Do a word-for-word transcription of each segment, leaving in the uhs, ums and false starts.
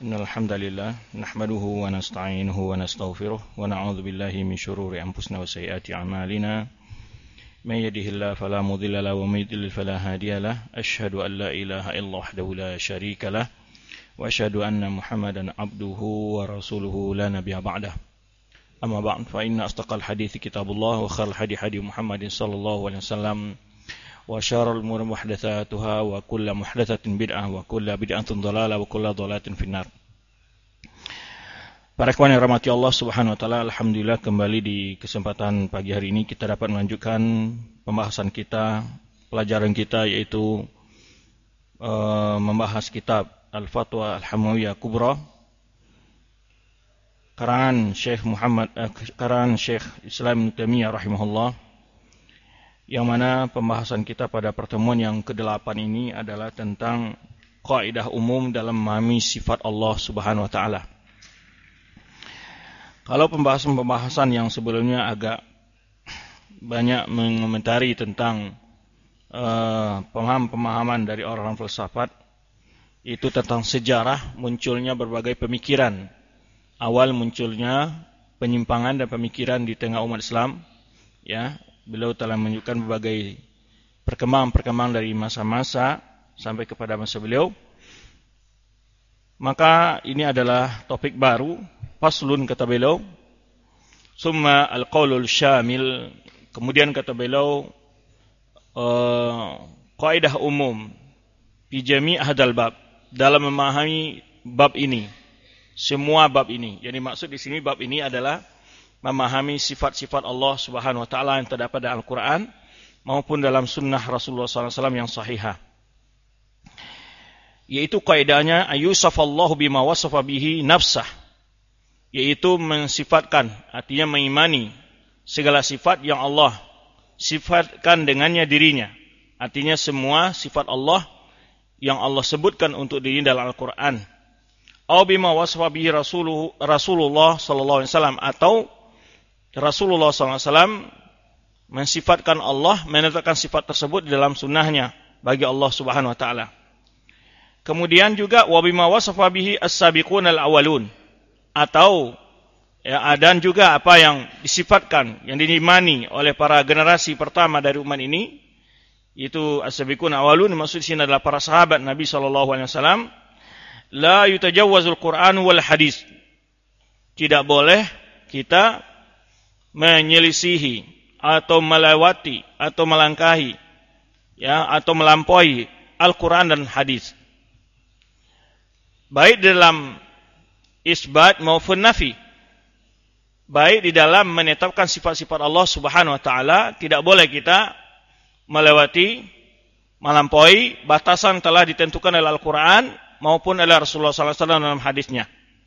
Innal hamdalillah nahmaduhu wa nasta'inuhu wa nastaghfiruh wa na'udzu billahi min shururi anfusina wa sayyiati a'malina. May yahdihillahu fala mudilla lahu wa may yudlil fala hadiya lahu. Asyhadu an la ilaha illallah wahdahu la syarika lahu wa asyhadu anna Muhammadan abduhu wa rasuluhu la nabiyya ba'dahu. Amma ba'd fa inna asdaqal hadithi kitabullah wa khairal hadi hadi Muhammadin sallallahu alaihi wasallam. Wa syarrul umuri muhdatsatuha wa kullu muhdatsatin bid'ah wa kullu bid'atin dhalalah wa kullu dhalalatin finnar. Para ikhwan yang rahmati Allah Subhanahu wa taala, alhamdulillah kembali di kesempatan pagi hari ini kita dapat melanjutkan pembahasan kita, pelajaran kita yaitu uh, membahas kitab Al-Fatwa Al-Hamawiyah Kubra karangan Syekh Muhammad uh, karangan Syekh Islam Ibnu Taimiyah rahimahullah. Yang mana pembahasan kita pada pertemuan yang kedelapan ini adalah tentang kaidah umum dalam memahami sifat Allah Subhanahu wa taala. Kalau pembahasan-pembahasan yang sebelumnya agak banyak mengomentari tentang uh, pemahaman-pemahaman dari orang-orang filsafat, itu tentang sejarah munculnya berbagai pemikiran. Awal munculnya penyimpangan dan pemikiran di tengah umat Islam, ya. Beliau telah menunjukkan berbagai perkembangan-perkembangan dari masa-masa sampai kepada masa beliau. Maka ini adalah topik baru, faslun kata beliau. Summa al-qaulul syamil. Kemudian kata beliau uh, kaidah umum fi jami' hadzal bab, dalam memahami bab ini. Semua bab ini. Jadi maksud di sini bab ini adalah memahami sifat-sifat Allah Subhanahu wa taala yang terdapat dalam Al-Qur'an maupun dalam sunnah Rasulullah sallallahu alaihi wasallam yang sahihah. Yaitu kaidahnya ayusafallahu bima wasafa bihi nafsah. Yaitu mensifatkan, artinya mengimani segala sifat yang Allah sifatkan dengannya dirinya. Artinya semua sifat Allah yang Allah sebutkan untuk dirinya dalam Al-Qur'an. Au bima wasafa bihi Rasulullah sallallahu alaihi wasallam, atau Rasulullah sallallahu alaihi wasallam mensifatkan Allah, menetapkan sifat tersebut di dalam sunnahnya bagi Allah Subhanahu wa taala. Kemudian juga wa bima wasafa bihi as-sabiqun al-awwalun, atau ya, dan juga apa yang disifatkan, yang diimani oleh para generasi pertama dari umat ini, itu as-sabiqun al-awwalun, maksud di sini adalah para sahabat Nabi sallallahu alaihi wasallam. La yutajawwazul Qur'an wal hadis. Tidak boleh kita menyelisihi atau melewati atau melangkahi, ya, atau melampaui Al-Quran dan hadis, baik dalam isbat maupun nafi. Baik di dalam menetapkan sifat-sifat Allah Subhanahu wa taala, tidak boleh kita melewati, melampaui batasan telah ditentukan oleh Al-Quran maupun oleh Rasulullah sallallahu alaihi wasallam dalam hadisnya.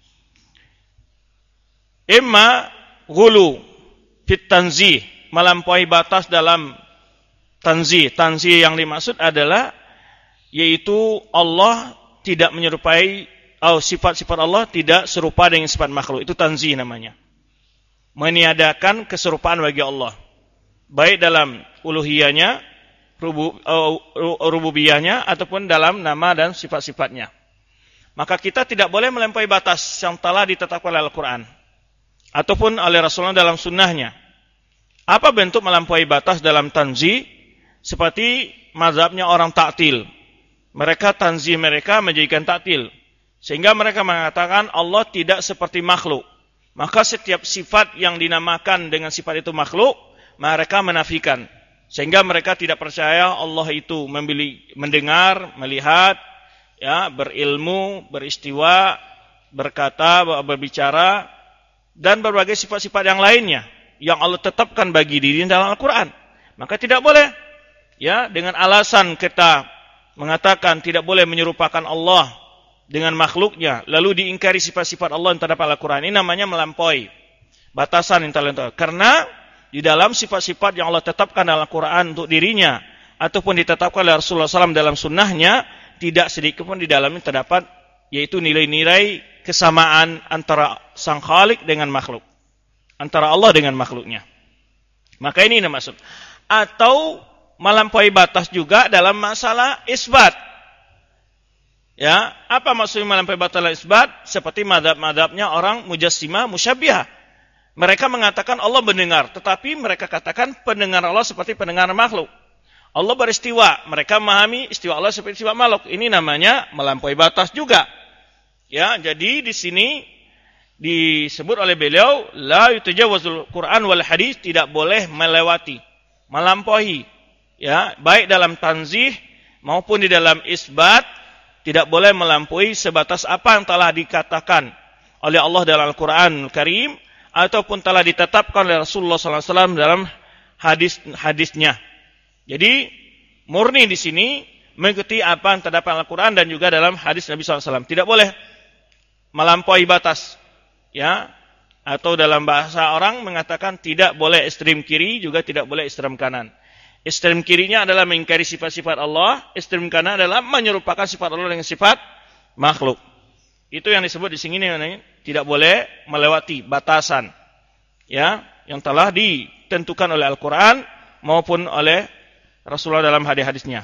Imma ghulu fit tanzih, melampaui batas dalam tanzih. Tanzih yang dimaksud adalah yaitu Allah tidak menyerupai, atau sifat-sifat Allah tidak serupa dengan sifat makhluk. Itu tanzih namanya. Meniadakan keserupaan bagi Allah, baik dalam uluhiyahnya, rububiyahnya, ataupun dalam nama dan sifat-sifatnya. Maka kita tidak boleh melampaui batas yang telah ditetapkan oleh Al-Quran ataupun oleh Rasulullah dalam sunnahnya. Apa bentuk melampaui batas dalam tanzih? Seperti mazhabnya orang ta'til. Mereka tanzih mereka menjadikan ta'til, sehingga mereka mengatakan Allah tidak seperti makhluk. Maka setiap sifat yang dinamakan dengan sifat itu makhluk, mereka menafikan. Sehingga mereka tidak percaya Allah itu membeli, mendengar, melihat, ya, berilmu, beristiwa, berkata, berbicara, dan berbagai sifat-sifat yang lainnya yang Allah tetapkan bagi diri dalam Al-Quran. Maka tidak boleh, ya, dengan alasan kita mengatakan tidak boleh menyerupakan Allah dengan makhluknya, lalu diingkari sifat-sifat Allah yang terdapat dalam Al-Quran. Ini namanya melampaui batasan yang terlalu. Karena di dalam sifat-sifat yang Allah tetapkan dalam Al-Quran untuk dirinya, ataupun ditetapkan oleh Rasulullah sallallahu alaihi wasallam dalam sunnahnya, tidak sedikit pun di dalamnya terdapat yaitu nilai-nilai kesamaan antara sang Khalik dengan makhluk, antara Allah dengan makhluknya. Maka ini yang maksud. Atau melampaui batas juga dalam masalah isbat. Ya, apa maksudnya melampaui batas dalam isbat? Seperti madhab-madhabnya orang mujassimah, musyabbihah. Mereka mengatakan Allah mendengar, tetapi mereka katakan pendengar Allah seperti pendengar makhluk. Allah beristiwa, mereka memahami istiwa Allah seperti istiwa makhluk. Ini namanya melampaui batas juga. Ya, jadi di sini disebut oleh beliau la yutajawazul Quran wal hadis, tidak boleh melewati, melampaui. Ya, baik dalam tanzih maupun di dalam isbat, tidak boleh melampaui sebatas apa yang telah dikatakan oleh Allah dalam Al-Quran Al-Karim ataupun telah ditetapkan oleh Rasulullah sallallahu alaihi wasallam dalam hadis-hadisnya. Jadi murni di sini mengikuti apa yang terdapat dalam Al-Quran dan juga dalam hadis Nabi sallallahu alaihi wasallam. Tidak boleh melampaui batas. Ya, atau dalam bahasa orang mengatakan tidak boleh ekstrem kiri, juga tidak boleh ekstrem kanan. Ekstrem kirinya adalah mengingkari sifat-sifat Allah, ekstrem kanan adalah menyerupakan sifat Allah dengan sifat makhluk. Itu yang disebut di sini tidak boleh melewati batasan, ya, yang telah ditentukan oleh Al-Quran maupun oleh Rasulullah dalam hadis-hadisnya.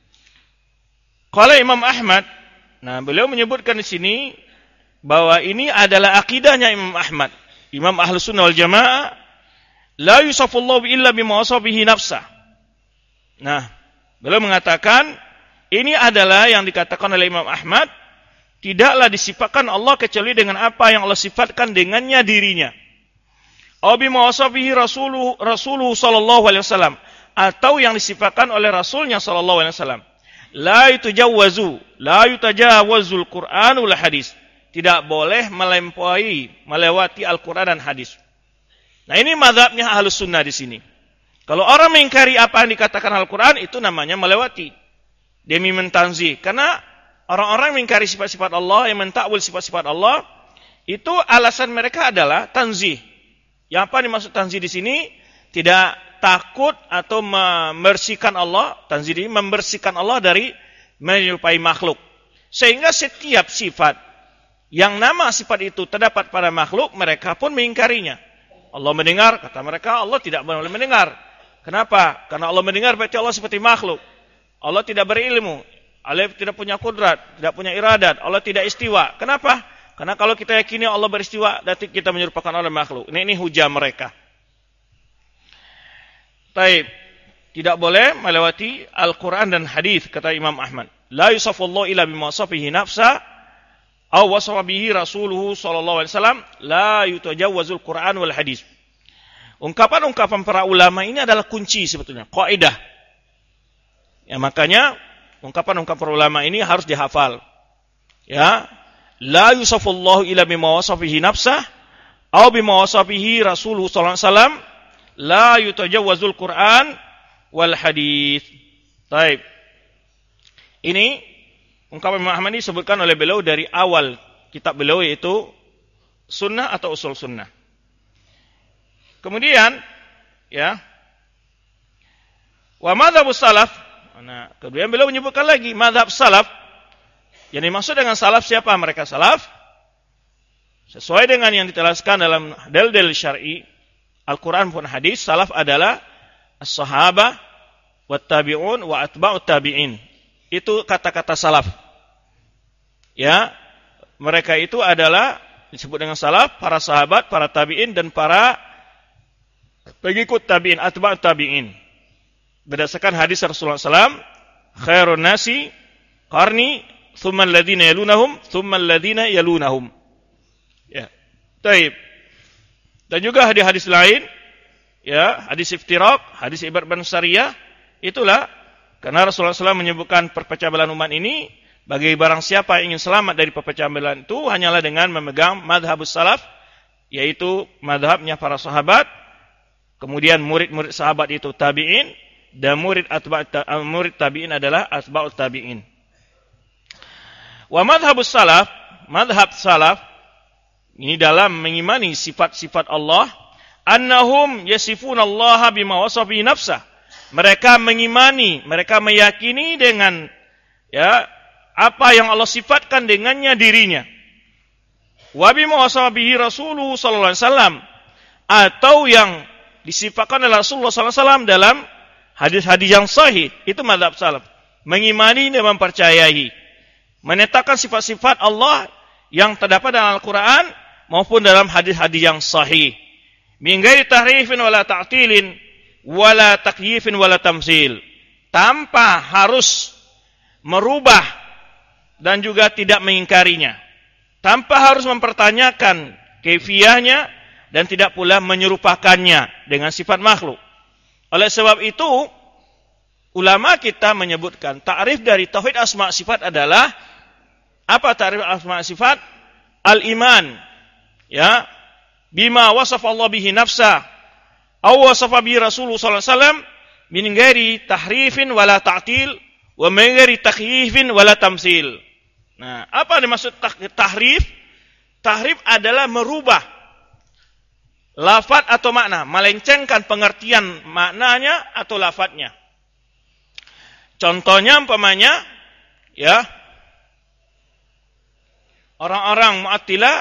Kalau Imam Ahmad, nah beliau menyebutkan di sini bahwa ini adalah akidahnya Imam Ahmad, Imam Ahlus Sunnah wal Jamaah, la yusafullahu illa bima wasabihi nafsah. Nah, beliau mengatakan ini adalah yang dikatakan oleh Imam Ahmad, tidaklah disifatkan Allah kecuali dengan apa yang Allah sifatkan dengannya dirinya. Aw bima wasabihi rasuluhu rasuluhu sallallahu alaihi wasallam, atau yang disifatkan oleh Rasulnya sallallahu alaihi wasallam. La yutajawwazu, la yutajawazul Qur'an wal hadis. Tidak boleh melampaui, melewati Al-Quran dan hadis. Nah, ini mazhabnya Ahlus Sunnah di sini. Kalau orang mengingkari apa yang dikatakan Al-Quran, itu namanya melewati. Demi mentanzih. Karena orang-orang yang mengingkari sifat-sifat Allah, yang mentakwil sifat-sifat Allah, itu alasan mereka adalah tanzih. Yang apa dimaksud tanzih di sini? Tidak takut atau membersihkan Allah, tanzih ini membersihkan Allah dari menyerupai makhluk. Sehingga setiap sifat yang nama sifat itu terdapat pada makhluk, mereka pun mengingkarinya. Allah mendengar, kata mereka, Allah tidak boleh mendengar. Kenapa? Karena Allah mendengar berarti Allah seperti makhluk. Allah tidak berilmu, Allah tidak punya kudrat, tidak punya iradat, Allah tidak istiwa. Kenapa? Karena kalau kita yakini Allah beristiwa, berarti kita menyerupakan Allah makhluk. Ini, ini hujah mereka. Taib, tidak boleh melewati Al-Quran dan hadis, kata Imam Ahmad. La yusafullahu illa bima wasafihi nafsa, aw wasafa bihi rasuluhu sallallahu alaihi wasallam, la yutajawazul Quran wal hadis. Ungkapan-ungkapan para ulama ini adalah kunci sebetulnya, kaidah. Ya, makanya ungkapan-ungkapan para ulama ini harus dihafal. Ya, la yusafullahu illa bima wasafihi nafsah, aw bima wasafa bihi rasuluhu sallallahu alaihi wasallam, la yutajawazul Quran wal hadis. Baik. Ini ungkapan Imam Ahmad ini disebutkan oleh beliau dari awal kitab beliau, yaitu Sunnah atau Usul Sunnah. Kemudian, ya, wa madhabus salaf. Nah, kemudian beliau menyebutkan lagi madhab salaf. Yang dimaksud dengan salaf siapa? Mereka salaf sesuai dengan yang ditelaskan dalam dalil-dalil syar'i, Al-Quran pun hadis. Salaf adalah as-sahabah wa tabi'un wa atba'ut tabi'in. Itu kata-kata salaf. Ya, mereka itu adalah disebut dengan salaf, para sahabat, para tabi'in dan para pengikut tabi'in, atba'ut tabi'in. Berdasarkan hadis Rasulullah sallallahu alaihi wasallam, khairun nasi qarni, thumma alladhina yalunahum, thumma alladhina yalunahum. Ya, taib. Dan juga hadis-hadis lain, ya, hadis iftiraq, hadis Ibad bin Sariyah, itulah karena Rasulullah sallallahu alaihi wasallam menyebutkan perpecah belah umat ini, bagi barang siapa yang ingin selamat dari perpecahan belah itu hanyalah dengan memegang madhabus salaf, yaitu madhabnya para sahabat, kemudian murid-murid sahabat itu tabi'in, dan murid atba' murid tabi'in adalah atba'ut tabi'in. Wa madhabus salaf, madhab salaf ini dalam mengimani sifat-sifat Allah, annahum yasifunallaha bima wasafa bihi nafsah. Mereka mengimani, mereka meyakini dengan, ya, apa yang Allah sifatkan dengannya dirinya. Wa bima wasafa bihi rasuluhu sallallahu alaihi wasallam, atau yang disifatkan oleh Rasulullah sallallahu alaihi wasallam dalam hadis-hadis yang sahih. Itu mazhab salaf. Mengimani dan mempercayai. menetapkan sifat-sifat Allah yang terdapat dalam Al-Quran maupun dalam hadis-hadis yang sahih. Min ghairi tahrifin wala ta'tilin wala takyifin wala tamsil. Tanpa harus merubah dan juga tidak mengingkarinya. Tanpa harus mempertanyakan kaifiyahnya dan tidak pula menyerupakannya dengan sifat makhluk. Oleh sebab itu, ulama kita menyebutkan ta'rif dari tauhid asma sifat adalah apa ta'rif asma sifat? Al-iman, ya, bima wasafa Allah bihi nafsa, aw wasafa bihi Rasulullah sallallahu alaihi wasallam min ghairi tahrifin wala ta'til wa min ghairi takhyifin wala tamsil. Nah, apa dimaksud tahrif? Tahrif adalah merubah lafaz atau makna, melencengkan pengertian maknanya atau lafaznya. Contohnya umpamanya, ya, orang-orang Mu'attilah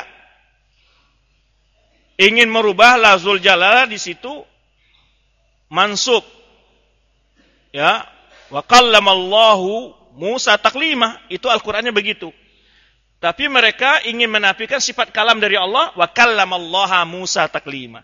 ingin merubah lafzul jalalah di situ mansub, ya, wa kallamallahu Musa taklima, itu Al-Qur'annya begitu. Tapi mereka ingin menafikan sifat kalam dari Allah, wa kallamallaha Musa taklima.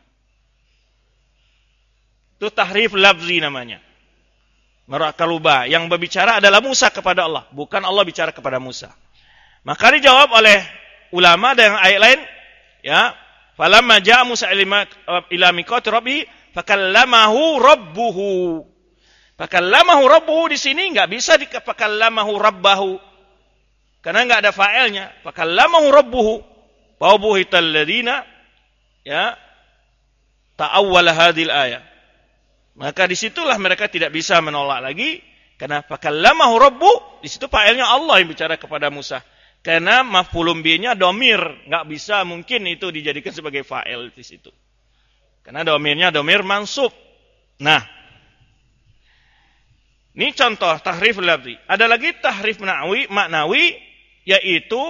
Itu tahrif lafzi namanya. Merakalubah, yang berbicara adalah Musa kepada Allah, bukan Allah bicara kepada Musa. Maka dijawab oleh ulama dengan ayat lain, ya, falamma ja'a Musa ila miqati rabbih fakallamahu rabbuhu. Fakallamahu rabbuhu di sini enggak bisa dikafakallamahu rabbahu. Karena enggak ada fa'ilnya. Fakallamahu rabbuhu wa buhital ladina, ya, ta'awwala hadhil ayat. Maka disitulah mereka tidak bisa menolak lagi, karena fakallamahu rabbu, di situ fa'ilnya Allah yang bicara kepada Musa. Karena maf'ulun bihi-nya domir, enggak bisa mungkin itu dijadikan sebagai fa'il di situ. Karena domirnya domir mansub. Nah, ini contoh tahrif lafzi. Ada lagi tahrif maknawi, maknawi yaitu,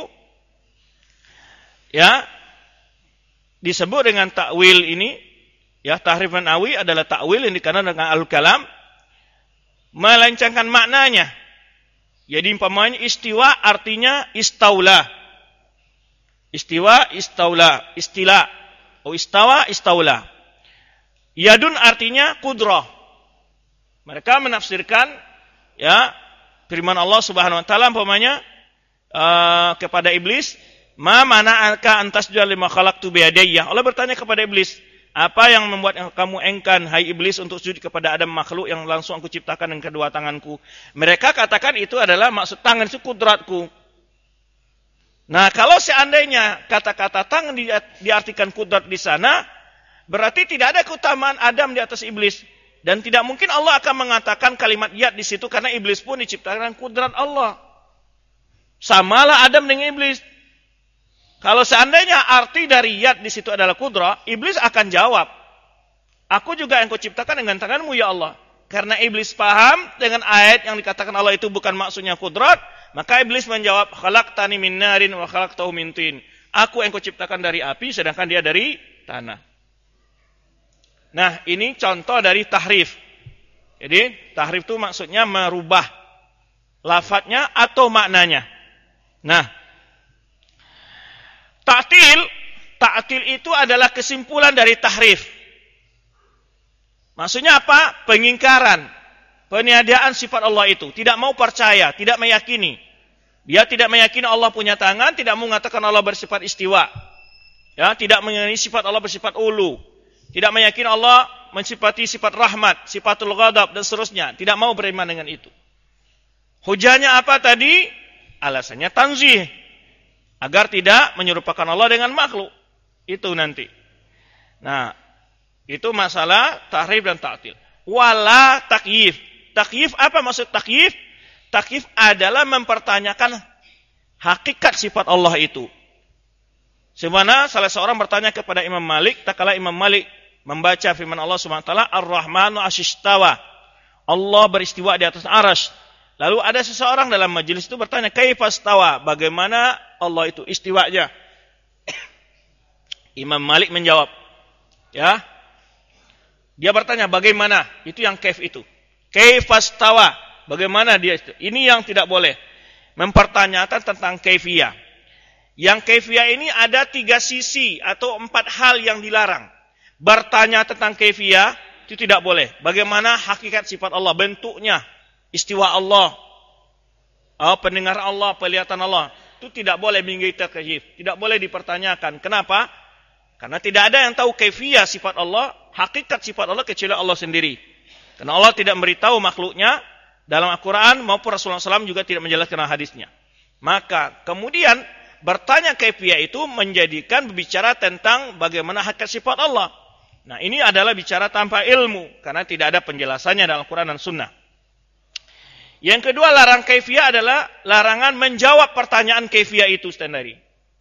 ya, disebut dengan takwil ini, ya, tahrif maknawi adalah takwil yang dikatakan dengan al-kalam, melencengkan maknanya. Jadi umpamanya istiwa artinya istaula. Istiwa istaula, istila. Oh, istawa istaula. Yadun artinya kudrah. Mereka menafsirkan, ya, firman Allah Subhanahu wa taala umpamanya uh, kepada iblis, "Ma mana'aka an tasjuda lima khalaqtu bi yadayya?" Allah bertanya kepada iblis, "Apa yang membuat kamu enggan, hai iblis, untuk sujud kepada Adam, makhluk yang langsung aku ciptakan dengan kedua tanganku?" Mereka katakan itu adalah maksud tangan itu kudratku. Nah, kalau seandainya kata-kata tangan diartikan kudrat di sana, berarti tidak ada keutamaan Adam di atas iblis. Dan tidak mungkin Allah akan mengatakan kalimat yad di situ, karena iblis pun diciptakan kudrat Allah. Samalah Adam dengan iblis. Kalau seandainya arti dari yad di situ adalah kudrat, iblis akan jawab, "Aku juga yang kau ciptakan dengan tanganmu ya Allah." Karena iblis paham dengan ayat yang dikatakan Allah itu bukan maksudnya kudrat, maka iblis menjawab, "Khalaqtani min narin wa khalaqtahu min tin." Aku yang kau ciptakan dari api, sedangkan dia dari tanah. Nah, ini contoh dari tahrif. Jadi, tahrif itu maksudnya merubah lafadznya atau maknanya. Nah, ta'til, ta'til itu adalah kesimpulan dari tahrif. Maksudnya apa? Pengingkaran, peniadaan sifat Allah itu. Tidak mau percaya, tidak meyakini. Dia tidak meyakini Allah punya tangan, tidak mengatakan Allah bersifat istiwa. Ya, tidak meyakini sifat Allah bersifat ulu. Tidak meyakini Allah mensifati sifat rahmat, sifatul ghadab, dan seterusnya. Tidak mau beriman dengan itu. Hujahnya apa tadi? Alasannya tanzih. Agar tidak menyerupakan Allah dengan makhluk. Itu nanti. Nah, itu masalah tahrif dan ta'til. Wala takyif. Takyif, apa maksud takyif? Takyif adalah mempertanyakan hakikat sifat Allah itu. Sebagaimana salah seorang bertanya kepada Imam Malik, tak kala Imam Malik membaca firman Allah Subhanahu wa taala, Ar-Rahmanu 'asyistawa. Allah beristiwa di atas arsy. Lalu ada seseorang dalam majelis itu bertanya, "Kaifastawa?" Bagaimana Allah itu istiwanya? Imam Malik menjawab, ya. Dia bertanya, bagaimana? Itu yang kaif itu. Kaifastawa? Bagaimana dia itu? Ini yang tidak boleh. mempertanyakan tentang kaifiyah. Yang kaifiyah ini ada tiga sisi atau empat hal yang dilarang. Bertanya tentang kaifiyah itu tidak boleh. Bagaimana hakikat sifat Allah, bentuknya, istiwa Allah, oh, pendengar Allah, penglihatan Allah, itu tidak boleh mengingkari takyif, tidak boleh dipertanyakan. Kenapa? Karena tidak ada yang tahu kaifiyah sifat Allah, hakikat sifat Allah kecuali Allah sendiri. Karena Allah tidak memberitahu makhluknya dalam Al-Quran maupun Rasulullah shallallahu alaihi wasallam juga tidak menjelaskan hadisnya. Maka kemudian bertanya kaifiyah itu menjadikan berbicara tentang bagaimana hakikat sifat Allah. Nah, ini adalah bicara tanpa ilmu karena tidak ada penjelasannya dalam Al-Quran dan Sunnah. Yang kedua, larang kaifiyah adalah larangan menjawab pertanyaan kaifiyah itu sendiri.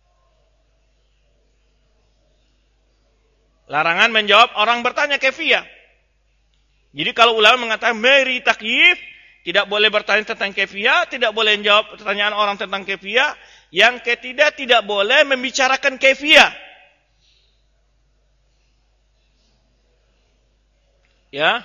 Larangan menjawab orang bertanya kaifiyah. Jadi kalau ulama mengatakan meri takyif, tidak boleh bertanya tentang kaifiyah, tidak boleh menjawab pertanyaan orang tentang kaifiyah. Yang ketiga, tidak boleh membicarakan kaifiyah. Ya.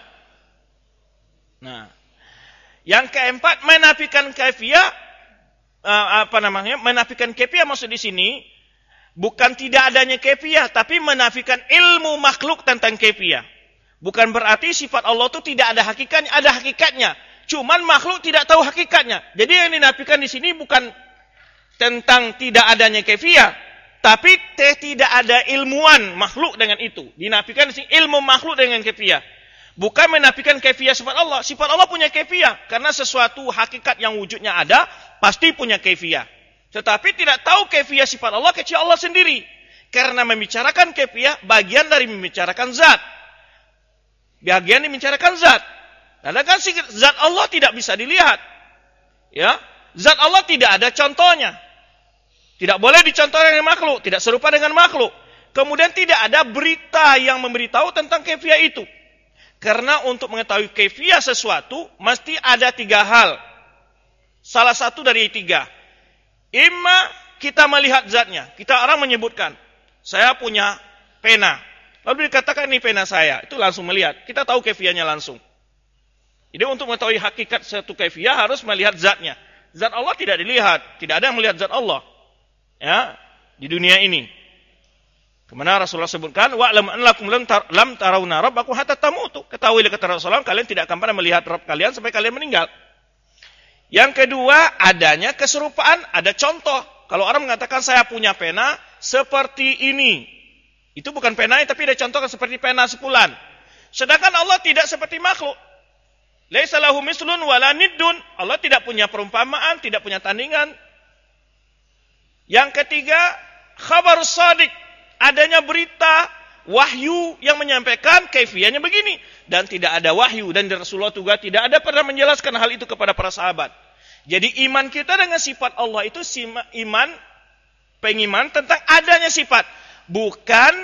Nah, yang keempat, menafikan kaifiyah, uh, apa namanya? Menafikan kaifiyah maksud di sini bukan tidak adanya kaifiyah, tapi menafikan ilmu makhluk tentang kaifiyah. Bukan berarti sifat Allah itu tidak ada hakikatnya, ada hakikatnya. Cuman makhluk tidak tahu hakikatnya. Jadi yang dinafikan di sini bukan tentang tidak adanya kaifiyah, tapi tidak ada ilmuwan makhluk dengan itu. Dinafikan di sini ilmu makhluk dengan kaifiyah. Bukan menafikan kaifiyah sifat Allah. Sifat Allah punya kaifiyah. Karena sesuatu hakikat yang wujudnya ada, pasti punya kaifiyah. Tetapi tidak tahu kaifiyah sifat Allah kecuali Allah sendiri. Karena membicarakan kaifiyah, bagian dari membicarakan zat. Bagian membicarakan zat. Karena kan zat Allah tidak bisa dilihat. Ya, zat Allah tidak ada contohnya. Tidak boleh dicontohkan dengan makhluk. Tidak serupa dengan makhluk. Kemudian tidak ada berita yang memberitahu tentang kaifiyah itu. Karena untuk mengetahui kaifiyah sesuatu, mesti ada tiga hal. Salah satu dari tiga. Imma kita melihat zatnya. Kita orang menyebutkan, saya punya pena. Lalu dikatakan ini pena saya. Itu langsung melihat. Kita tahu kaifiyahnya langsung. Jadi untuk mengetahui hakikat satu kaifiyah harus melihat zatnya. Zat Allah tidak dilihat. Tidak ada yang melihat zat Allah. Ya, di dunia ini. Kemana Rasulullah sebutkan, wa'lam annakum lam tarawna rabbakum hatta tamutu. Ketahuilah kata Rasulullah, kalian tidak akan pernah melihat Rabb kalian sampai kalian meninggal. Yang kedua, adanya keserupaan, ada contoh. Kalau orang mengatakan saya punya pena seperti ini. Itu bukan pena, tapi dia contohkan seperti pena sepulan. Sedangkan Allah tidak seperti makhluk. Laisa lahu mislun wala niddun. Allah tidak punya perumpamaan, tidak punya tandingan. Yang ketiga, khabarus shadiq. Adanya berita, wahyu yang menyampaikan kaifiyahnya begini. Dan tidak ada wahyu. Dan Rasulullah juga tidak ada pernah menjelaskan hal itu kepada para sahabat. Jadi iman kita dengan sifat Allah itu iman, pengiman tentang adanya sifat. Bukan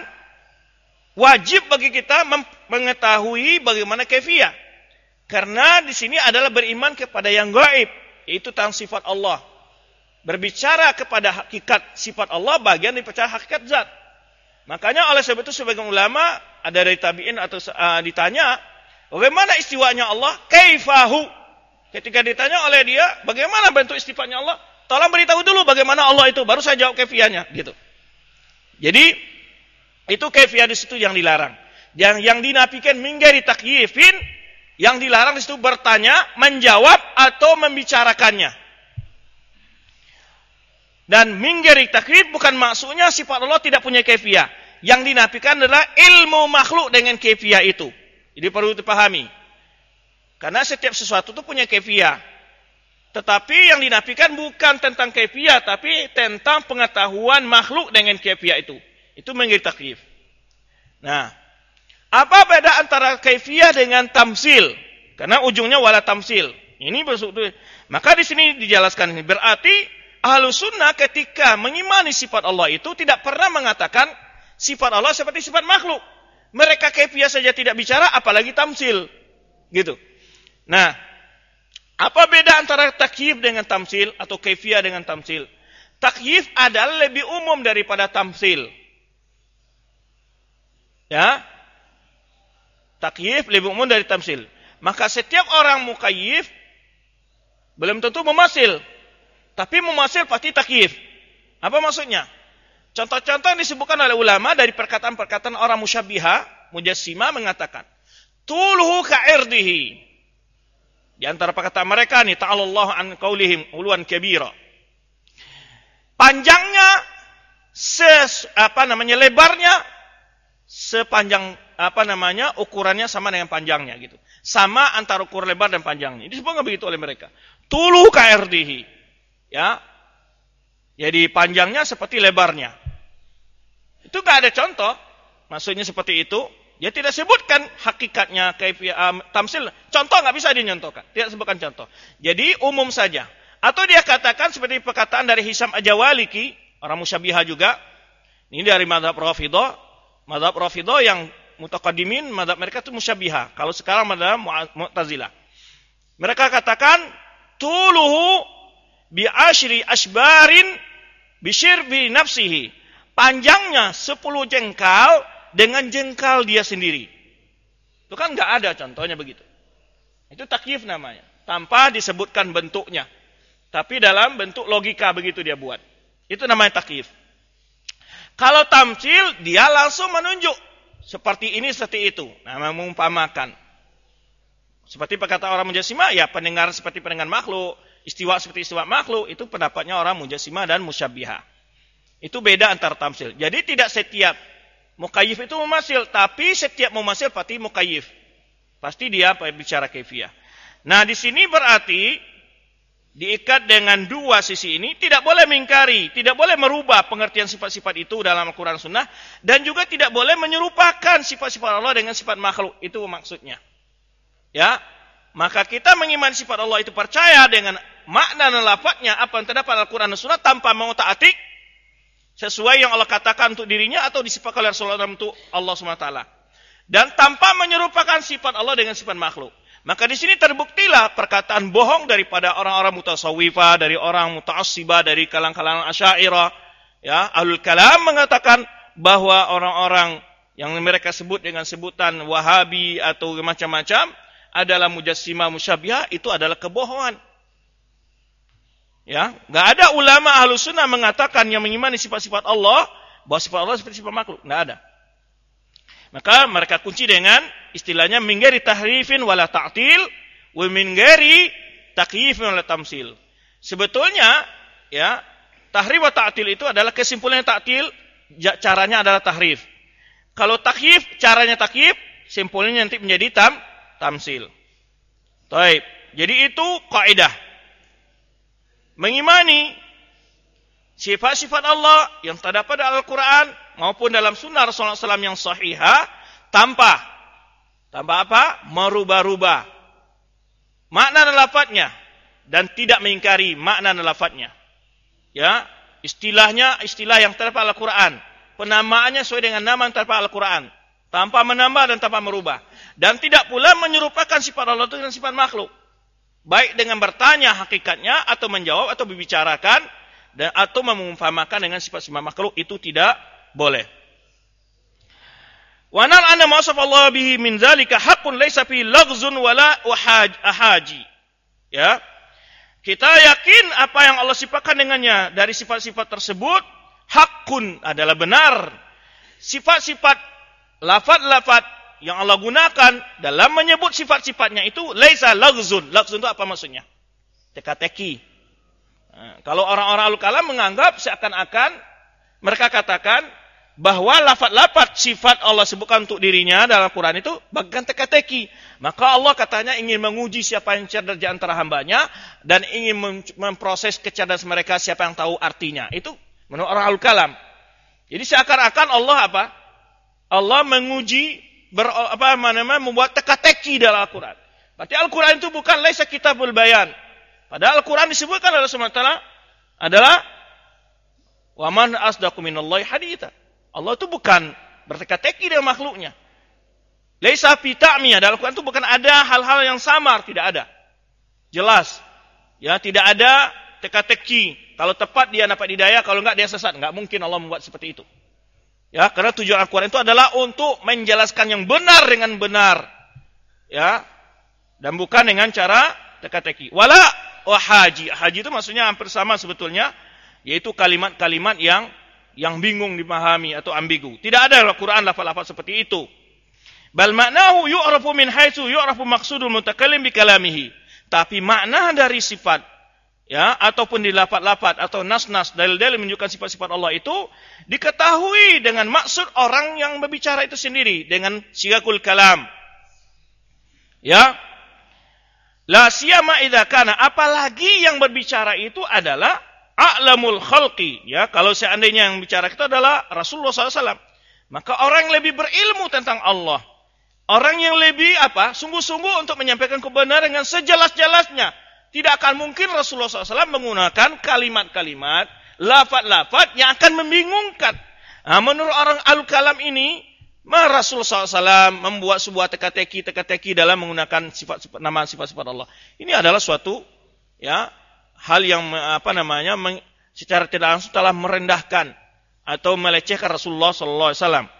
wajib bagi kita mengetahui bagaimana kaifiyah. Karena di sini adalah beriman kepada yang gaib, yaitu tentang sifat Allah. Berbicara kepada hakikat sifat Allah bagian daripada hakikat zat. Makanya oleh sebab itu sebagian ulama ada dari tabi'in atau uh, ditanya, bagaimana istiwanya Allah? Kaifahu. Ketika ditanya oleh dia, bagaimana bentuk istiwanya Allah? Tolong beritahu dulu bagaimana Allah itu, baru saya jawab kaifiyahnya, gitu. Jadi itu kaifiyah di situ yang dilarang. Yang yang dinafikan minggari takyifin, yang dilarang di situ bertanya, menjawab atau membicarakannya. Dan minggari takyif bukan maksudnya sifat Allah tidak punya kaifiyah. Yang dinafikan adalah ilmu makhluk dengan kaifiyah itu. Jadi perlu dipahami. Karena setiap sesuatu itu punya kaifiyah. Tetapi yang dinafikan bukan tentang kaifiyah, tapi tentang pengetahuan makhluk dengan kaifiyah itu. Itu menjadi takyif. Nah, apa beda antara kaifiyah dengan tamsil? Karena ujungnya wala tamsil. Ini maksudnya. Maka di sini dijelaskan ini. Berarti Ahlus Sunnah ketika mengimani sifat Allah itu tidak pernah mengatakan sifat Allah seperti sifat makhluk. Mereka kaifiyah saja tidak bicara, apalagi tamsil. Gitu. Nah, apa beda antara takyif dengan tamsil atau kaifiyah dengan tamsil? Takyif adalah lebih umum daripada tamsil. Ya. Takyif lebih umum dari tamsil. Maka setiap orang mukayyif belum tentu memasil. Tapi mumasil pasti takyif. Apa maksudnya? Contoh-contoh yang disebutkan oleh ulama dari perkataan-perkataan orang musyabbiha, mujassimah mengatakan, tuluhu ka'irdihi. Di antara perkataan mereka nih, ta'alallahu an qaulihim uluan kabira. Panjangnya ses, apa namanya lebarnya sepanjang apa namanya ukurannya sama dengan panjangnya gitu. Sama antara ukur lebar dan panjangnya. Disebutkan begitu oleh mereka. Tuluhu ka'irdihi. Ya. Jadi panjangnya seperti lebarnya. Itu enggak ada contoh. Maksudnya seperti itu. Dia tidak sebutkan hakikatnya kaifiyah um, tamsil. Contoh enggak bisa dinyontohkan. Tidak sebutkan contoh. Jadi umum saja. Atau dia katakan seperti perkataan dari Hisam Ajawaliki, orang musyabihah juga. Ini dari mazhab Rafidhah. Mazhab Rafidhah yang mutaqaddimin, mazhab mereka itu musyabihah. Kalau sekarang mazhab Mu'tazilah. Mereka katakan tuluhu bi asyri asbarin bisyirbi nafsihi. Panjangnya sepuluh jengkal dengan jengkal dia sendiri. Itu kan enggak ada contohnya begitu. Itu takyif namanya. Tanpa disebutkan bentuknya. Tapi dalam bentuk logika begitu dia buat. Itu namanya takyif. Kalau tamsil, dia langsung menunjuk. Seperti ini, seperti itu. Nah, mengumpamakan. Seperti perkataan orang mujassimah, ya pendengar seperti pendengar makhluk. Istiwa seperti istiwa makhluk, itu pendapatnya orang mujassimah dan musyabbiha. Itu beda antara tamsil. Jadi tidak setiap mukayyif itu mumasil, tapi setiap mumasil pasti mukayyif. Pasti dia bicara kaifiyah. Nah, di sini berarti diikat dengan dua sisi ini, tidak boleh mengingkari, tidak boleh merubah pengertian sifat-sifat itu dalam Al-Quran Sunnah, dan juga tidak boleh menyerupakan sifat-sifat Allah dengan sifat makhluk. Itu maksudnya. Ya, maka kita mengimani sifat Allah itu percaya dengan makna dan lafadznya apa yang terdapat dalam Al-Quran dan Sunnah tanpa mengotak-atik sesuai yang Allah katakan untuk dirinya atau disifatkan oleh Rasulullah untuk Allah subhanahu wa taala. Dan tanpa menyerupakan sifat Allah dengan sifat makhluk. Maka di sini terbuktilah perkataan bohong daripada orang-orang mutasawwifah, dari orang muta'assibah, dari kalangan-kalangan Asy'ariyah, ya, Ahlul Kalam mengatakan bahwa orang-orang yang mereka sebut dengan sebutan Wahabi atau macam-macam adalah mujassimah musyabihah, itu adalah kebohongan. Ya, enggak ada ulama Ahlus Sunnah mengatakan yang mengimani sifat-sifat Allah bahwa sifat Allah seperti sifat makhluk, enggak ada. Maka mereka kunci dengan istilahnya min ghairi tahrifin wala ta'til wa min ghairi takyifin wala tamsil. Sebetulnya ya, tahrif wa ta'til itu adalah kesimpulannya ta'til, caranya adalah tahrif. Kalau takyif, caranya takyif, simpulnya nanti menjadi tam tamsil. Baik. Jadi itu kaidah. Mengimani sifat-sifat Allah yang terdapat dalam Al-Quran maupun dalam sunnah Rasulullah shallallahu alaihi wasallam yang sahihah tanpa tanpa apa? Merubah-rubah makna dan lafadznya dan tidak mengingkari makna dan lafadznya. Ya, istilahnya istilah yang terdapat dalam Al-Quran, penamaannya sesuai dengan nama yang terdapat dalam Al-Quran, tanpa menambah dan tanpa merubah, dan tidak pula menyerupakan sifat Allah dengan sifat makhluk, baik dengan bertanya hakikatnya atau menjawab atau membicarakan dan atau mengumpamakan dengan sifat-sifat makhluk, itu tidak boleh. Wa nal anna ma Allah bihi min zalika haqqun laysa fi laghzun wala ahaji. Ya. Kita yakin apa yang Allah sifatkan dengannya dari sifat-sifat tersebut haqqun adalah benar. Sifat-sifat lafaz-lafaz yang Allah gunakan dalam menyebut sifat-sifatnya itu laisa laghzun. Laghzun itu apa maksudnya? Teka-teki. Nah, kalau orang-orang Ahlul Kalam menganggap seakan-akan mereka katakan bahwa lafaz-lafaz sifat Allah sebutkan untuk dirinya dalam Quran itu bagian teka-teki. Maka Allah katanya ingin menguji siapa yang cerdas di antara hambanya dan ingin memproses kecerdasan mereka siapa yang tahu artinya. Itu menurut orang Ahlul Kalam. Jadi seakan-akan Allah apa? Allah menguji ber, apa namanya membuat teka-teki dalam Al-Quran. Berarti Al-Quran itu bukan laisa kitabul bayan. Padahal Al-Quran disebutkan oleh Allah subhanahu wa taala adalah wa man asdaqu minallahi haditsa. Allah itu bukan berteka-teki dengan makhluknya. Laisa fi ta'miyah, dalam Al-Quran itu bukan ada hal-hal yang samar, tidak ada. Jelas. Ya, tidak ada teka-teki. Kalau tepat dia dapat hidayah, kalau enggak dia sesat. Enggak mungkin Allah membuat seperti itu. Ya, karena tujuan Al-Quran itu adalah untuk menjelaskan yang benar dengan benar. Ya. Dan bukan dengan cara teka-teki. Wala wa haji. Haji itu maksudnya hampir sama sebetulnya, yaitu kalimat-kalimat yang yang bingung dipahami atau ambigu. Tidak ada dalam Al-Quran lafaz-lafaz seperti itu. Bal maknahu yu'rafu min haitsu yu'rafu maqsudul mutakallim bi kalamihi. Tapi makna dari sifat, ya, ataupun di lafaz-lafaz atau nas-nas dalil-dalil menunjukkan sifat-sifat Allah itu diketahui dengan maksud orang yang berbicara itu sendiri dengan sigakul kalam. Ya. La siyama idza kana, apalagi yang berbicara itu adalah a'lamul khalqi, ya, kalau seandainya yang bicara itu adalah Rasulullah sallallahu alaihi wasallam, maka orang yang lebih berilmu tentang Allah, orang yang lebih apa, sungguh-sungguh untuk menyampaikan kebenaran dengan sejelas-jelasnya. Tidak akan mungkin Rasulullah sallallahu alaihi wasallam menggunakan kalimat-kalimat, lafaz-lafaz yang akan membingungkan. Nah, menurut orang al-kalam ini, Rasulullah sallallahu alaihi wasallam membuat sebuah teka-teki, teka-teki dalam menggunakan sifat-sifat, nama sifat-sifat Allah. Ini adalah suatu, ya, hal yang apa namanya secara tidak langsung telah merendahkan atau melecehkan Rasulullah sallallahu alaihi wasallam.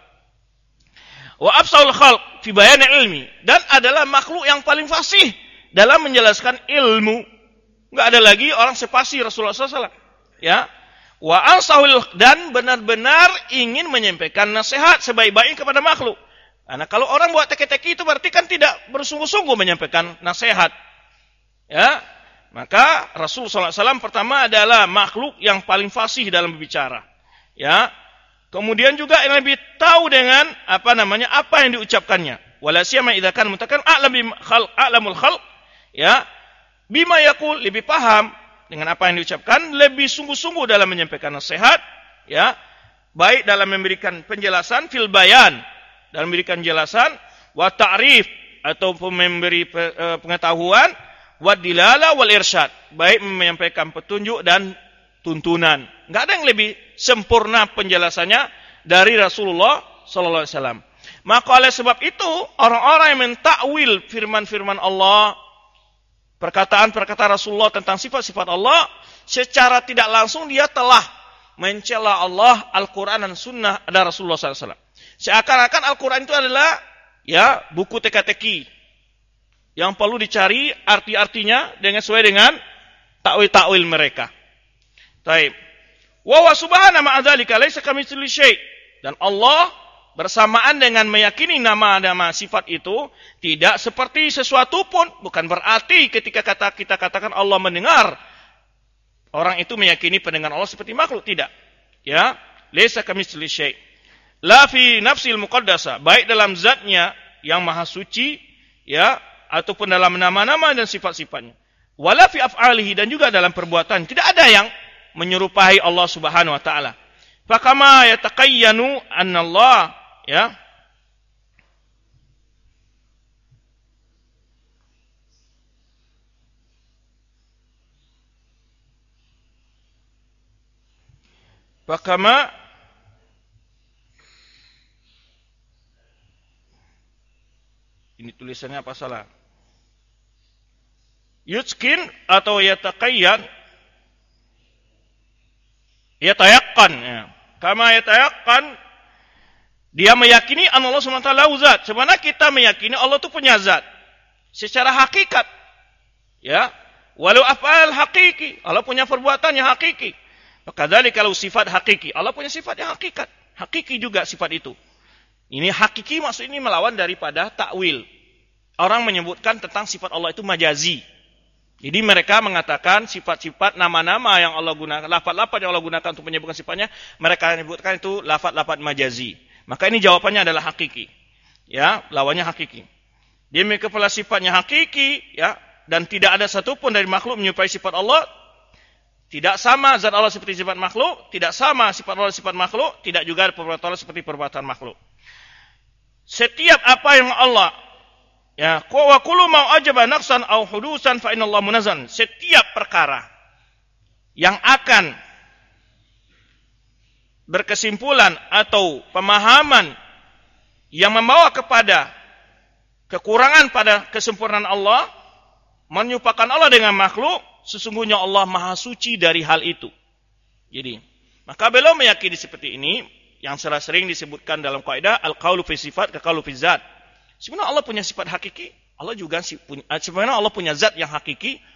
Wa afsahul khalq fi bayan ilmi, dan adalah makhluk yang paling fasih dalam menjelaskan ilmu. Enggak ada lagi orang sepasih Rasulullah sallallahu alaihi wasallam. Ya. Wa ansahul, dan benar-benar ingin menyampaikan nasihat sebaik-baiknya kepada makhluk. Karena kalau orang buat teki-teki itu berarti kan tidak bersungguh-sungguh menyampaikan nasihat. Ya. Maka Rasul sallallahu alaihi wasallam pertama adalah makhluk yang paling fasih dalam berbicara. Ya. Kemudian juga yang lebih tahu dengan apa namanya apa yang diucapkannya. Wala siyama idza kana mutakallim a'lam bil khalq, a'lamul khalq, ya. Bima yaqul, lebih paham dengan apa yang diucapkan, lebih sungguh-sungguh dalam menyampaikan nasihat, ya. Baik dalam memberikan penjelasan fil bayan, dalam memberikan penjelasan, wa ta'rif ataupun memberi pengetahuan, wa dilala wal irsyad, baik menyampaikan petunjuk dan tuntunan. Enggak ada yang lebih sempurna penjelasannya dari Rasulullah sallallahu alaihi wasallam. Maka oleh sebab itu, orang-orang yang mentakwil firman-firman Allah, perkataan-perkataan Rasulullah tentang sifat-sifat Allah, secara tidak langsung dia telah mencela Allah, Al-Quran dan Sunnah ada Rasulullah sallallahu alaihi wasallam. Seakan-akan Al-Quran itu adalah, ya, buku teka-teki yang perlu dicari arti-artinya dengan sesuai dengan takwil-takwil mereka. Taib. Wa huwa subhanahu ma'a dzalika laisa kamitslihi syai'. Dan Allah bersamaan dengan meyakini nama-nama sifat itu tidak seperti sesuatu pun, bukan berarti ketika kata kita katakan Allah mendengar, orang itu meyakini pendengar Allah seperti makhluk, tidak. Ya, laisa kamitslihi syai'. La fi nafsil muqaddasah, baik dalam zatnya yang maha suci, ya, ataupun dalam nama-nama dan sifat-sifatnya. Wala fi af'alihi, dan juga dalam perbuatan tidak ada yang menyerupai Allah Subhanahu wa taala. Fakama yataqayyanu anna Allah, ya, fakama ini tulisannya apa salah? Yutskin atau yataqayyan, yatayaqqan, ya. Kama yatayaqqan, dia meyakini Allah subhanahu wa taala zat. Sebenarnya kita meyakini Allah itu punya zat secara hakikat. Ya, walau af'al hakiki, Allah punya perbuatan yang hakiki. Maka dari kalau sifat hakiki, Allah punya sifat yang hakikat. Hakiki juga sifat itu. Ini hakiki maksud ini melawan daripada takwil. Orang menyebutkan tentang sifat Allah itu majazi. Jadi mereka mengatakan sifat-sifat nama-nama yang Allah gunakan, lafaz-lafaz yang Allah gunakan untuk menyebutkan sifatnya, mereka menyebutkan itu lafaz-lafaz majazi. Maka ini jawabannya adalah hakiki. Ya, lawannya hakiki. Dia memiliki kepala sifatnya hakiki, ya, dan tidak ada satupun dari makhluk menyerupai sifat Allah. Tidak sama zat Allah seperti sifat makhluk, tidak sama sifat Allah sifat makhluk, tidak juga perbuatan Allah seperti perbuatan makhluk. Setiap apa yang Allah, ya, wa kullu ma ajaba naqsan aw hudusan fa innallaha munazzan. Setiap perkara yang akan berkesimpulan atau pemahaman yang membawa kepada kekurangan pada kesempurnaan Allah, menyerupakan Allah dengan makhluk, sesungguhnya Allah maha suci dari hal itu. Jadi, maka beliau meyakini seperti ini, yang sering disebutkan dalam kaidah al-qaulu fi sifat ka qaulu fi zat. Sebenarnya Allah punya sifat hakiki, Allah juga punya, sebenarnya Allah punya zat yang hakiki,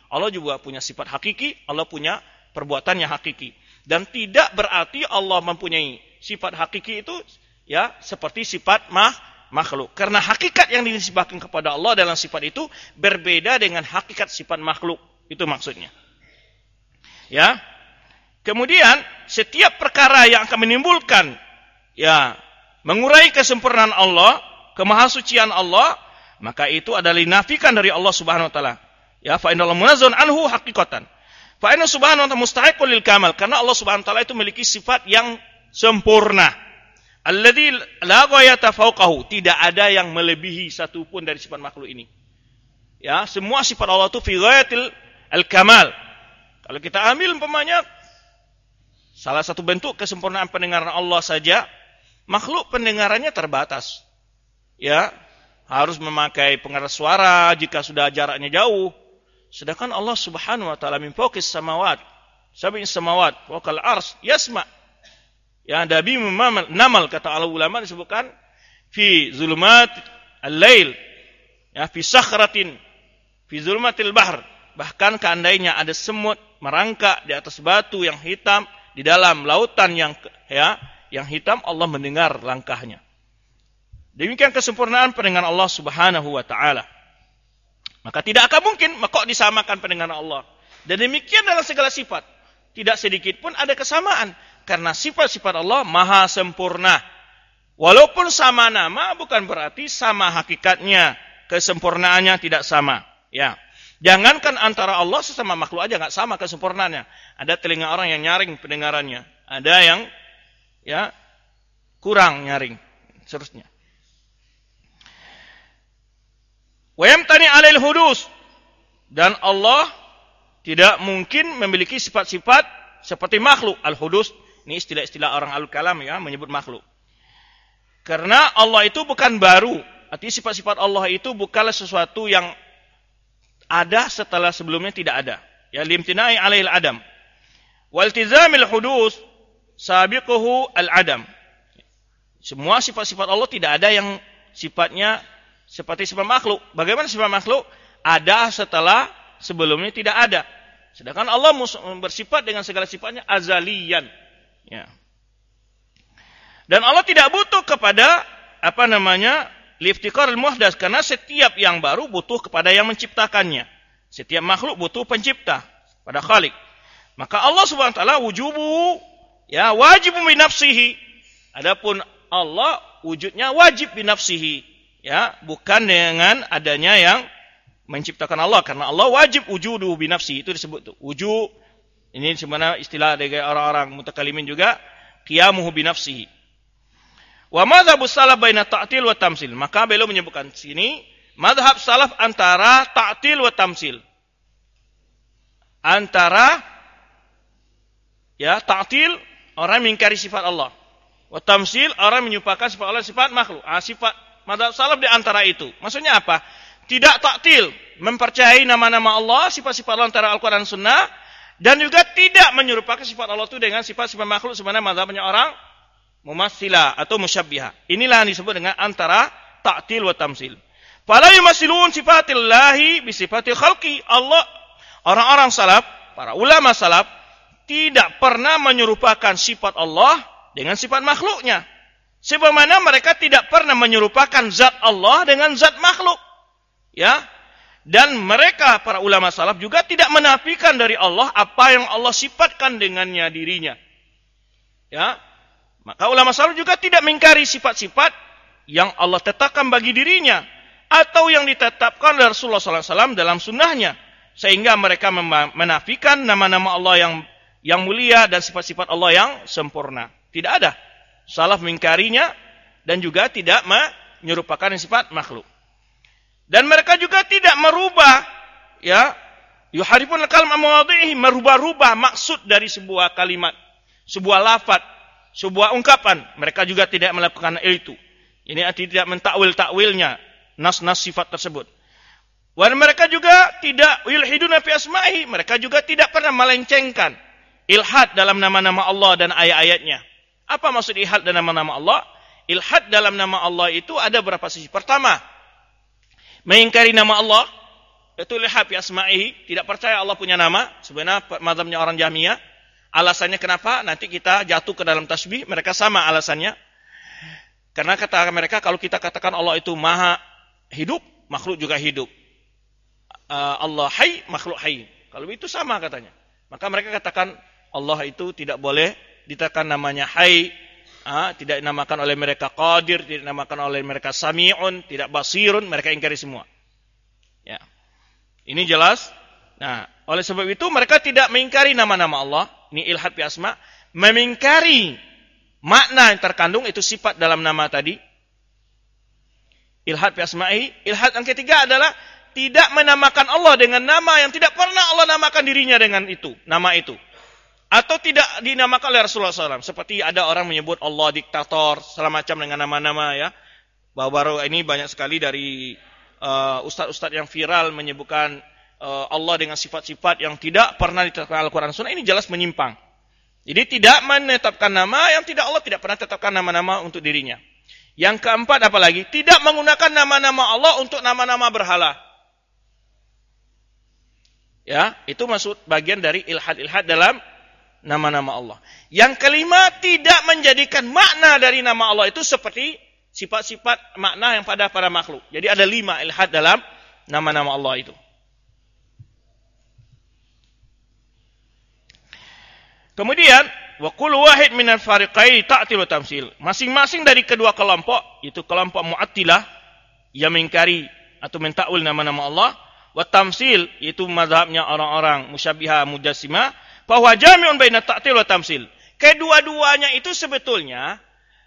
Allah juga punya sifat hakiki, Allah punya perbuatan yang hakiki. Dan tidak berarti Allah mempunyai sifat hakiki itu ya seperti sifat mah, makhluk. Karena hakikat yang dinisbahkan kepada Allah dalam sifat itu berbeda dengan hakikat sifat makhluk. Itu maksudnya. Ya. Kemudian setiap perkara yang akan menimbulkan ya mengurai kesempurnaan Allah, kemahasucian Allah, maka itu adalah dinafikan dari Allah Subhanahu wa taala. Ya, fa innallaha munazzahun anhu haqiqatan. Fa inna subhanahu wa ta'ala mustahiqul lil kamal, karena Allah Subhanahu wa taala itu memiliki sifat yang sempurna. Alladzi la ghayata fawqahu, tidak ada yang melebihi satu pun dari sifat makhluk ini. Ya, semua sifat Allah itu fi ghayatil al-kamal. Kalau kita ambil umpamanya salah satu bentuk kesempurnaan pendengaran Allah saja, makhluk pendengarannya terbatas. Ya, harus memakai pengeras suara jika sudah jaraknya jauh. Sedangkan Allah Subhanahu wa taala min fawqis samawat, sab'is samawat, fawqal arsy yasma. Ya, dabi mumamal namal, kata Allah ulama disebutkan fi zulumat al-lail, ya, fi sakhratin, fi zulumatil bahr. Bahkan seandainya ada semut merangkak di atas batu yang hitam di dalam lautan yang ya yang hitam, Allah mendengar langkahnya. Demikian kesempurnaan pendengaran Allah Subhanahu wa taala. Maka tidak akan mungkin kok disamakan pendengaran Allah. Dan demikian dalam segala sifat. Tidak sedikit pun ada kesamaan. Karena sifat-sifat Allah maha sempurna. Walaupun sama nama bukan berarti sama hakikatnya. Kesempurnaannya tidak sama. Ya. Jangankan antara Allah sesama makhluk aja nggak sama kesempurnaannya. Ada telinga orang yang nyaring pendengarannya. Ada yang ya kurang nyaring. Seterusnya. Wa yamtani 'alail hudus, dan Allah tidak mungkin memiliki sifat-sifat seperti makhluk. Al-hudus ini istilah-istilah orang al-kalam ya menyebut makhluk. Karena Allah itu bukan baru. Artinya sifat-sifat Allah itu bukanlah sesuatu yang ada setelah sebelumnya tidak ada. Ya, limtinai 'alail adam. Wal tizamil hudus sabiquhu al-adam. Semua sifat-sifat Allah tidak ada yang sifatnya seperti sifat makhluk. Bagaimana sifat makhluk? Ada setelah sebelumnya tidak ada. Sedangkan Allah bersifat dengan segala sifatnya azaliyan. Ya. Dan Allah tidak butuh kepada apa namanya liftiqar al-muhdas, karena setiap yang baru butuh kepada yang menciptakannya. Setiap makhluk butuh pencipta pada Khalik. Maka Allah Subhanahu wa taala wujubu ya wajib bi nafsihi. Adapun Allah wujudnya wajib bi nafsihi. Ya, bukan dengan adanya yang menciptakan Allah, karena Allah wajib wujudu bi nafsi, itu disebut tuh. Wujud ini sebenarnya istilah dari orang-orang mutakalimin juga, qiyamuhu bi nafsihi. Wa madzhabus salaf baina ta'til wa tamsil. Maka beliau menyebutkan sini mazhab salaf antara ta'til wa tamsil. Antara ya ta'til orang mengingkari sifat Allah, wa tamsil orang menyupakan sifat Allah sifat makhluk. Ah, sifat mazhab salaf di antara itu. Maksudnya apa? Tidak taktil, mempercayai nama-nama Allah, sifat-sifat Allah antara Al-Quran dan Sunnah, dan juga tidak menyerupakan sifat Allah itu dengan sifat-sifat makhluk sebenarnya mazhabnya orang mumatsilah atau musyabbiha. Inilah yang disebut dengan antara taktil wa tamsil. Fala yumassilun sifatillahi bi sifatil khalqi. Allah, orang-orang salaf, para ulama salaf tidak pernah menyerupakan sifat Allah dengan sifat makhluknya. Sebagaimana mereka tidak pernah menyerupakan zat Allah dengan zat makhluk. Ya. Dan mereka para ulama salaf juga tidak menafikan dari Allah apa yang Allah sifatkan dengannya dirinya. Ya. Maka ulama salaf juga tidak mengingkari sifat-sifat yang Allah tetapkan bagi dirinya atau yang ditetapkan oleh Rasulullah sallallahu alaihi wasallam dalam sunnahnya, sehingga mereka menafikan nama-nama Allah yang yang mulia dan sifat-sifat Allah yang sempurna. Tidak ada. Salaf mengingkarinya dan juga tidak menyerupakan sifat makhluk. Dan mereka juga tidak merubah ya yuharifun al-kalam an mawadhihi, merubah-rubah maksud dari sebuah kalimat, sebuah lafaz, sebuah ungkapan. Mereka juga tidak melakukan itu. Ini artinya tidak mentakwil-takwilnya nas-nas sifat tersebut. Dan mereka juga tidak yulhiduna fi asma'i, mereka juga tidak pernah melencengkan ilhad dalam nama-nama Allah dan ayat-ayatnya. Apa maksud ilhad dalam nama-nama Allah? Ilhad dalam nama Allah itu ada beberapa sisi. Pertama, mengingkari nama Allah itu lihat fi asma'ihi, tidak percaya Allah punya nama. Sebenarnya mazhabnya orang Jahmiyah. Alasannya kenapa? Nanti kita jatuh ke dalam tasbih, mereka sama alasannya. Karena kata mereka kalau kita katakan Allah itu maha hidup, makhluk juga hidup. Uh, Allah hayy, makhluk hayy. Kalau itu sama katanya. Maka mereka katakan Allah itu tidak boleh dikatakan namanya hayy, ah, tidak dinamakan oleh mereka qadir, tidak dinamakan oleh mereka sami'un, tidak basirun, mereka ingkari semua. Ya. Ini jelas. Nah, oleh sebab itu mereka tidak mengingkari nama-nama Allah. Ini ilhad fi asma, mengingkari makna yang terkandung itu sifat dalam nama tadi. Ilhad fi asma'i. Ilhad yang ketiga adalah tidak menamakan Allah dengan nama yang tidak pernah Allah namakan dirinya dengan itu, nama itu. Atau tidak dinamakan oleh Rasulullah shallallahu alaihi wasallam. Seperti ada orang menyebut Allah diktator, segala macam dengan nama-nama ya. Baru-baru ini banyak sekali dari uh, ustaz-ustaz yang viral menyebutkan uh, Allah dengan sifat-sifat yang tidak pernah ditetapkan Al-Quran Sunnah. Ini jelas menyimpang. Jadi tidak menetapkan nama yang tidak Allah tidak pernah tetapkan nama-nama untuk dirinya. Yang keempat apalagi, tidak menggunakan nama-nama Allah untuk nama-nama berhala. Ya, itu maksud bagian dari ilhad-ilhad dalam nama-nama Allah. Yang kelima, tidak menjadikan makna dari nama Allah itu seperti sifat-sifat makna yang pada para makhluk. Jadi ada lima ilhad dalam nama-nama Allah itu. Kemudian, wa kullu wahid minal fariqaini ta'til wa tamsil. Masing-masing dari kedua kelompok, itu kelompok Mu'attilah yang mengingkari atau mentakwil nama-nama Allah, wa tamsil, itu mazhabnya orang-orang Musyabbiha Mujassimah, bahwa jami'un baina ta'til wa tamsil. Kedua-duanya itu sebetulnya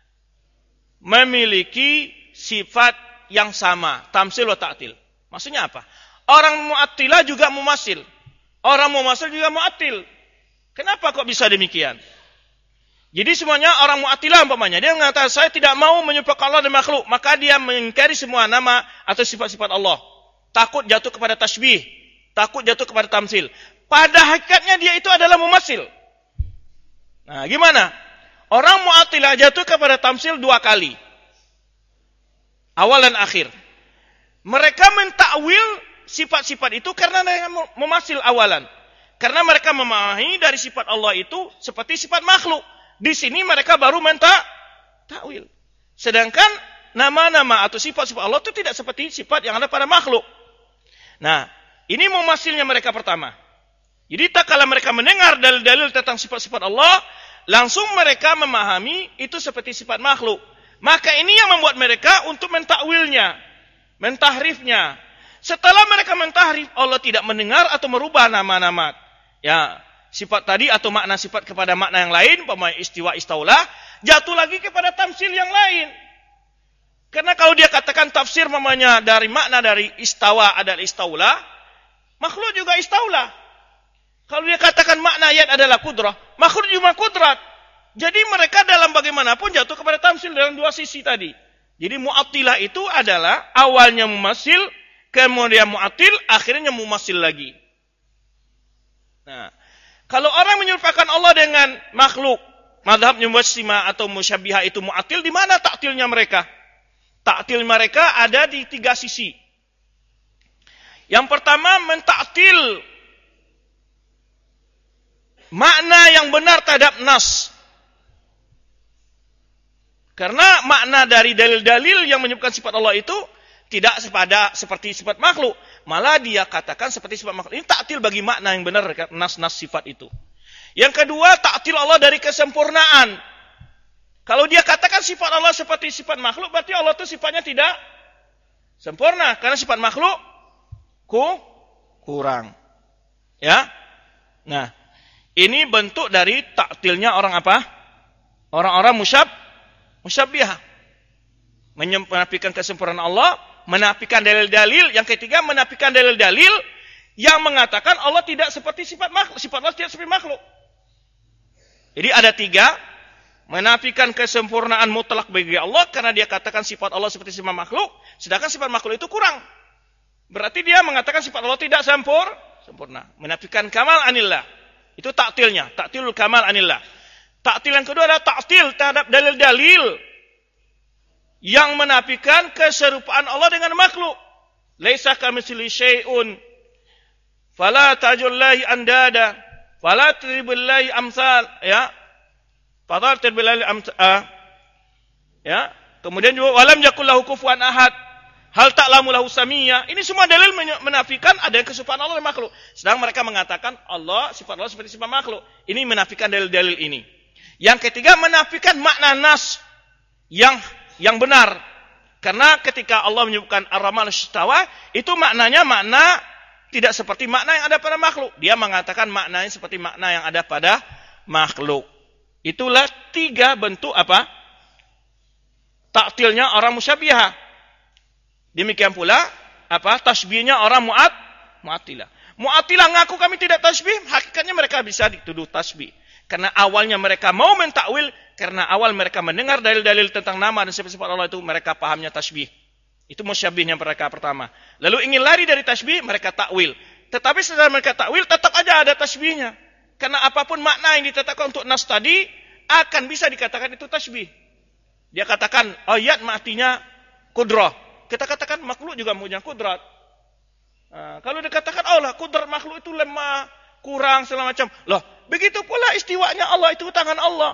memiliki sifat yang sama, tamsil wa ta'til. Maksudnya apa? Orang Mu'attilah juga mumasil. Orang mumasil juga mu'attil. Kenapa kok bisa demikian? Jadi semuanya orang Mu'attilah umpamanya, dia mengatakan saya tidak mau menyerupakan Allah dan makhluk, maka dia mengingkari semua nama atau sifat-sifat Allah. Takut jatuh kepada tasbih, takut jatuh kepada tamsil. Pada hakikatnya dia itu adalah mumasil. Nah, gimana? Orang Mu'attilah jatuh kepada tamsil dua kali. Awal dan akhir. Mereka mentakwil sifat-sifat itu karena mereka memasil awalan. Karena mereka memahami dari sifat Allah itu seperti sifat makhluk. Di sini mereka baru menta takwil. Sedangkan nama-nama atau sifat-sifat Allah itu tidak seperti sifat yang ada pada makhluk. Nah, ini memasilnya mereka pertama. Jadi tak kala mereka mendengar dalil-dalil tentang sifat-sifat Allah, langsung mereka memahami itu seperti sifat makhluk. Maka ini yang membuat mereka untuk mentakwilnya, mentahrifnya. Setelah mereka mentahrif, Allah tidak mendengar atau merubah nama-nama ya sifat tadi atau makna sifat kepada makna yang lain, umpamanya istiwa istaulah, jatuh lagi kepada tamsil yang lain. Karena kalau dia katakan tafsir umpamanya dari makna dari istawa adalah istaulah, makhluk juga istaulah. Kalau dia katakan makna ayat adalah kudrah, makhluk juga kudrat. Jadi mereka dalam bagaimanapun jatuh kepada tamsil dalam dua sisi tadi. Jadi Mu'attilah itu adalah awalnya mumasil, kemudian mu'attil, akhirnya mumasil lagi. Nah, kalau orang menyerupakan Allah dengan makhluk, mazhabnya Mu'assimah atau Musyabbiha itu mu'attil, di mana taktilnya mereka? Taktil mereka ada di tiga sisi. Yang pertama, mentaktil makna yang benar terhadap nas. Karena makna dari dalil-dalil yang menyebutkan sifat Allah itu tidak sepada seperti sifat makhluk. Malah dia katakan seperti sifat makhluk. Ini taktil bagi makna yang benar nas-nas sifat itu. Yang kedua, taktil Allah dari kesempurnaan. Kalau dia katakan sifat Allah seperti sifat makhluk, berarti Allah itu sifatnya tidak sempurna. Karena sifat makhluk ku, kurang. Ya. Nah, ini bentuk dari taktilnya orang apa? Orang-orang musyab, musyabbihah. Menafikan kesempurnaan Allah, menafikan dalil-dalil. Yang ketiga, menafikan dalil-dalil yang mengatakan Allah tidak seperti sifat makhluk. Sifat Allah tidak seperti makhluk. Jadi ada tiga. Menafikan kesempurnaan mutlak bagi Allah karena dia katakan sifat Allah seperti sifat makhluk, sedangkan sifat makhluk itu kurang. Berarti dia mengatakan sifat Allah tidak sempur, sempurna. Menafikan kamal anillah. Itu taktilnya, taktilul kamal anillah. Taktil yang kedua adalah taktil terhadap dalil-dalil yang menafikan keserupaan Allah dengan makhluk. Laisa kamitslihi syai'un Fala tajullahi andada, fala tadribullahi amsal, ya. Fala tadribullahi amsal, uh, ya. Kemudian juga walam yakullahu kufuwan ahad. Hal ta'lamu lahu samiyya. Ini semua dalil menafikan ada kesukaan Allah dan makhluk. Sedang mereka mengatakan Allah, sifat Allah seperti sifat makhluk. Ini menafikan dalil-dalil ini. Yang ketiga menafikan makna nas yang yang benar. Karena ketika Allah menyebutkan Ar-Rahman Istawa, itu maknanya makna tidak seperti makna yang ada pada makhluk. Dia mengatakan maknanya seperti makna yang ada pada makhluk. Itulah tiga bentuk apa? Ta'tilnya orang musyabbihah. Demikian pula apa? Tasbihnya orang mu'at, mu'attilah. Mu'attilah ngaku kami tidak tasbih, hakikatnya mereka bisa dituduh tasbih. Karena awalnya mereka mau mentakwil, karena awal mereka mendengar dalil-dalil tentang nama dan sifat-sifat Allah itu, mereka pahamnya tasbih. Itu musyabbihnya mereka pertama. Lalu ingin lari dari tasbih, mereka takwil. Tetapi setelah mereka takwil, tetap aja ada tasbihnya. Karena apapun makna yang ditetapkan untuk nas tadi, akan bisa dikatakan itu tasbih. Dia katakan, ayat matinya kudrah. Kita katakan makhluk juga punya kudrat. Nah, kalau dikatakan Allah, kudrat makhluk itu lemah, kurang, segala macam. Loh, begitu pula istiwanya Allah itu tangan Allah.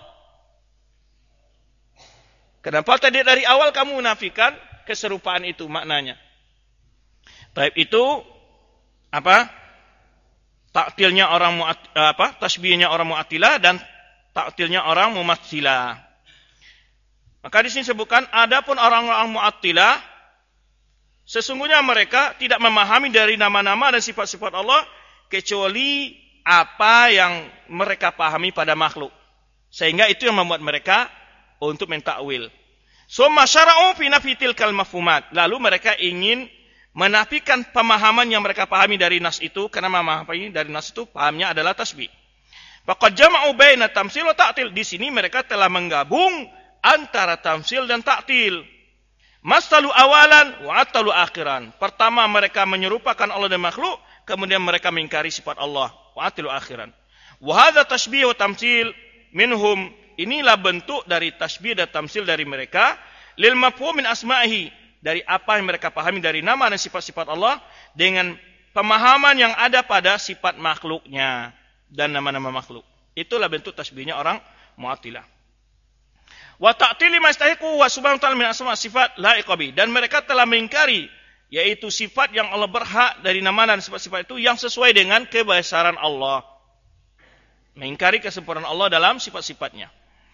Kenapa tadi dari awal kamu menafikan keserupaan itu maknanya? Baik itu apa? Ta'tilnya orang mu'at, apa? Tasbihnya orang mu'attilah dan ta'tilnya orang mumatsilah. Maka di sini sebutkan adapun orang-orang mu'attilah sesungguhnya mereka tidak memahami dari nama-nama dan sifat-sifat Allah kecuali apa yang mereka pahami pada makhluk. Sehingga itu yang membuat mereka untuk mentakwil. Summa syara'u fi nafi tilkal mafhumat. Lalu mereka ingin menafikan pemahaman yang mereka pahami dari nas itu, karena memahami dari nas itu pahamnya adalah tasbih. Faqad jama'u baina tamtsil wa ta'til. Di sini mereka telah menggabung antara tamtsil dan ta'til. Masalu awalan wa atalu akhiran. Pertama mereka menyerupakan Allah dan makhluk, kemudian mereka mengingkari sifat Allah. Wa atalu akhiran. Wa hadza tashbih wa tamtsil minhum. Inilah bentuk dari tasbih dan tamtsil dari mereka lil mafhum min asma'ihi, dari apa yang mereka pahami dari nama dan sifat-sifat Allah dengan pemahaman yang ada pada sifat makhluknya dan nama-nama makhluk. Itulah bentuk tasbihnya orang Mu'attilah. Wa ta'tili ma yastahiqu wa subhanahu wa ta'ala min asma' sifat la'iqabi, dan mereka telah mengingkari yaitu sifat yang Allah berhak dari nama dan sifat-sifat itu yang sesuai dengan kebesaran Allah. Mengingkari kesempurnaan Allah dalam sifat-sifatnya.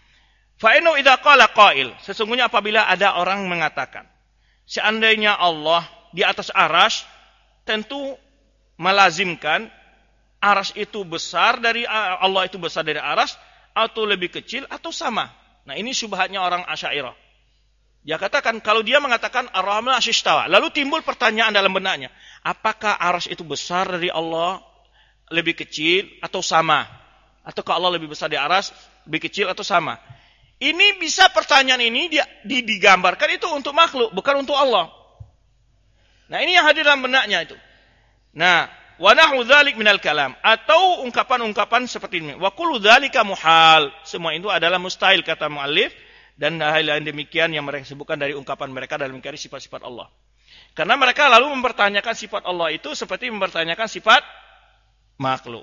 Fa inna idza qala qail, sesungguhnya apabila ada orang mengatakan seandainya Allah di atas arsy, tentu melazimkan arsy itu besar dari Allah itu besar dari arsy atau lebih kecil atau sama. Nah, ini syubhatnya orang Asy'ariyah. Dia katakan kalau dia mengatakan Ar-Rahman Istawa, lalu timbul pertanyaan dalam benaknya, apakah arsy itu besar dari Allah, lebih kecil atau sama? Ataukah Allah lebih besar dari arsy, lebih kecil atau sama? Ini bisa pertanyaan ini dia digambarkan itu untuk makhluk, bukan untuk Allah. Nah, ini yang hadir dalam benaknya itu. Nah, wa nahu dzalik minal kalam, atau ungkapan-ungkapan seperti ini. Wa kullu dzalika muhal. Semua itu adalah mustahil kata muallif, dan hal lain demikian yang mereka sebutkan dari ungkapan mereka dalam mengingkari sifat-sifat Allah. Karena mereka lalu mempertanyakan sifat Allah itu seperti mempertanyakan sifat makhluk.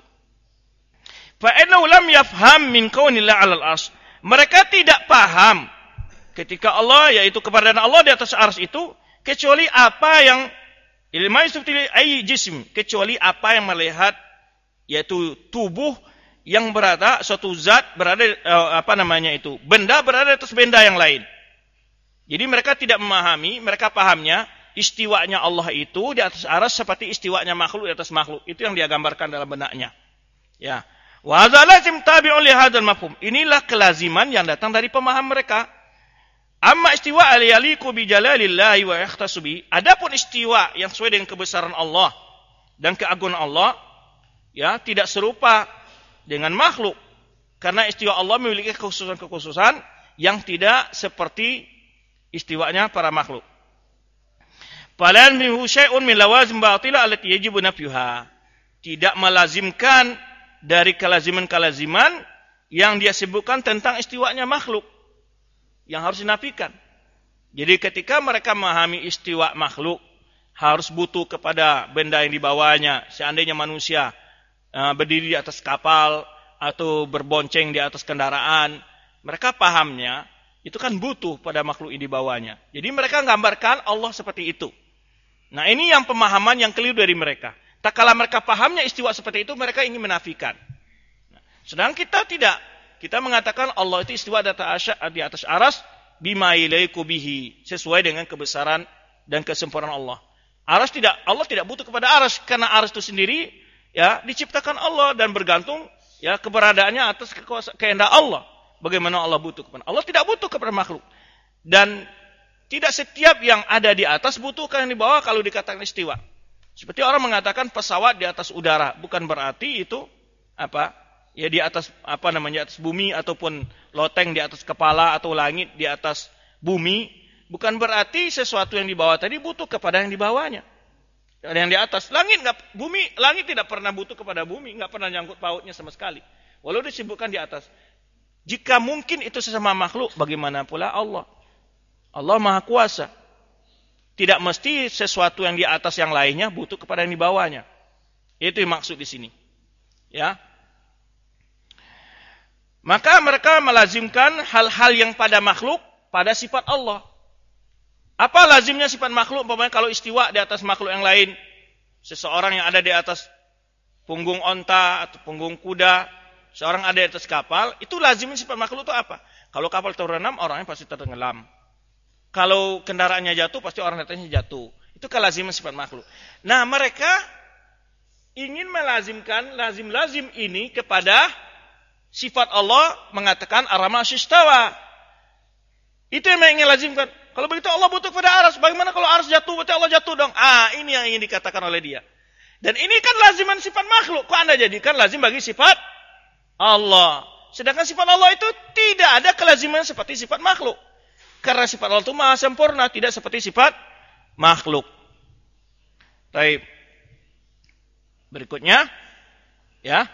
Fa innahu lam yafham min kaunillah 'alal arsy. Mereka tidak paham ketika Allah, yaitu keberadaan Allah di atas arsy itu, kecuali apa yang ilmu seperti ai jism, kecuali apa yang melihat, yaitu tubuh yang berada, suatu zat berada, apa namanya itu, benda berada di atas benda yang lain. Jadi mereka tidak memahami, mereka pahamnya istiwanya Allah itu di atas arsy seperti istiwanya makhluk di atas makhluk. Itu yang dia gambarkan dalam benaknya. Ya. Wa hadza lazim tabi'un li hadzal mafhum. Inilah kelaziman yang datang dari pemahaman mereka. Amma istiwa al-yaliqu bi jalalillahi wa yakhtassu bi. Adapun istiwa yang sesuai dengan kebesaran Allah dan keagungan Allah, ya, tidak serupa dengan makhluk. Karena istiwa Allah memiliki kekhususan-kekhususan yang tidak seperti istiwanya para makhluk. Falan minhu syai'un min lawazim batilah allati yajibu nafyuha. Tidak melazimkan dari kelaziman-kelaziman yang dia sebutkan tentang istiwanya makhluk yang harus dinafikan. Jadi ketika mereka memahami istiwa makhluk harus butuh kepada benda yang dibawanya. Seandainya manusia uh, berdiri di atas kapal atau berbonceng di atas kendaraan, mereka pahamnya itu kan butuh pada makhluk yang dibawanya. Jadi mereka gambarkan Allah seperti itu. Nah, ini yang pemahaman yang keliru dari mereka. Tak kala mereka pahamnya istiwa seperti itu, mereka ingin menafikan. Nah, sedang kita tidak. Kita mengatakan Allah itu istiwa di atas, di atas aras bima ilaiku bihi, sesuai dengan kebesaran dan kesempurnaan Allah. Aras tidak, Allah tidak butuh kepada aras, karena aras itu sendiri ya diciptakan Allah dan bergantung ya keberadaannya atas kehendak Allah. Bagaimana Allah butuh kepada Allah? Tidak butuh kepada makhluk. Dan tidak setiap yang ada di atas butuhkan yang di bawah kalau dikatakan istiwa. Seperti orang mengatakan pesawat di atas udara, bukan berarti itu apa? Ya di atas apa namanya atas bumi ataupun loteng di atas kepala atau langit di atas bumi, bukan berarti sesuatu yang di bawah tadi butuh kepada yang di bawahnya. Dan yang di atas langit nggak bumi, langit tidak pernah butuh kepada bumi, nggak pernah nyangkut pautnya sama sekali. Walau disebutkan di atas. Jika mungkin itu sesama makhluk, bagaimana pula Allah? Allah Maha Kuasa. Tidak mesti sesuatu yang di atas yang lainnya butuh kepada yang di bawahnya. Itu yang maksud di sini. Ya. Maka mereka melazimkan hal-hal yang pada makhluk pada sifat Allah. Apa lazimnya sifat makhluk? Umpamanya kalau istiwa di atas makhluk yang lain, seseorang yang ada di atas punggung onta atau punggung kuda, seorang ada di atas kapal, itu lazimnya sifat makhluk itu apa? Kalau kapal terbenam, orangnya pasti tenggelam. Kalau kendaraannya jatuh, pasti orang atasnya jatuh. Itu kelaziman sifat makhluk. Nah, mereka ingin melazimkan lazim-lazim ini kepada sifat Allah, mengatakan ar-rahman istawa. Itu yang ingin lazimkan. Kalau begitu Allah butuh kepada aras. Bagaimana kalau aras jatuh, berarti Allah jatuh dong. Ah, ini yang ingin dikatakan oleh dia. Dan ini kan laziman sifat makhluk. Kok Anda jadikan lazim bagi sifat Allah? Sedangkan sifat Allah itu tidak ada kelaziman seperti sifat makhluk. Karena sifat Allah itu maha sempurna, tidak seperti sifat makhluk. Baik. Berikutnya, ya.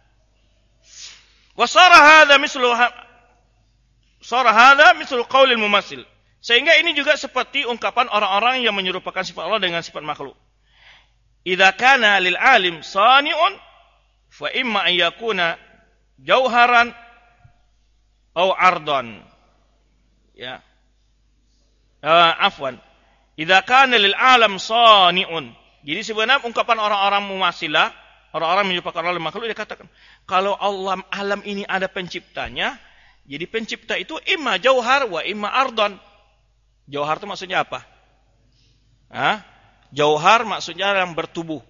Wa sara hadza mislu sara hadza mislu qaulil mumassil. Sehingga ini juga seperti ungkapan orang-orang yang menyerupakan sifat Allah dengan sifat makhluk. Idza kana lil alim sani'un fa imma an yakuna jauharan atau ardan. Ya. Uh, afwan. Idza kana lil alam sani'un. Jadi sebenarnya ungkapan orang-orang mumassilah, orang-orang menyerupakan Allah makhluk, dia katakan, kalau Allah alam ini ada penciptanya, jadi pencipta itu imma jauhar wa imma ardan. Jauhar itu maksudnya apa? Hah? Jauhar maksudnya yang bertubuh.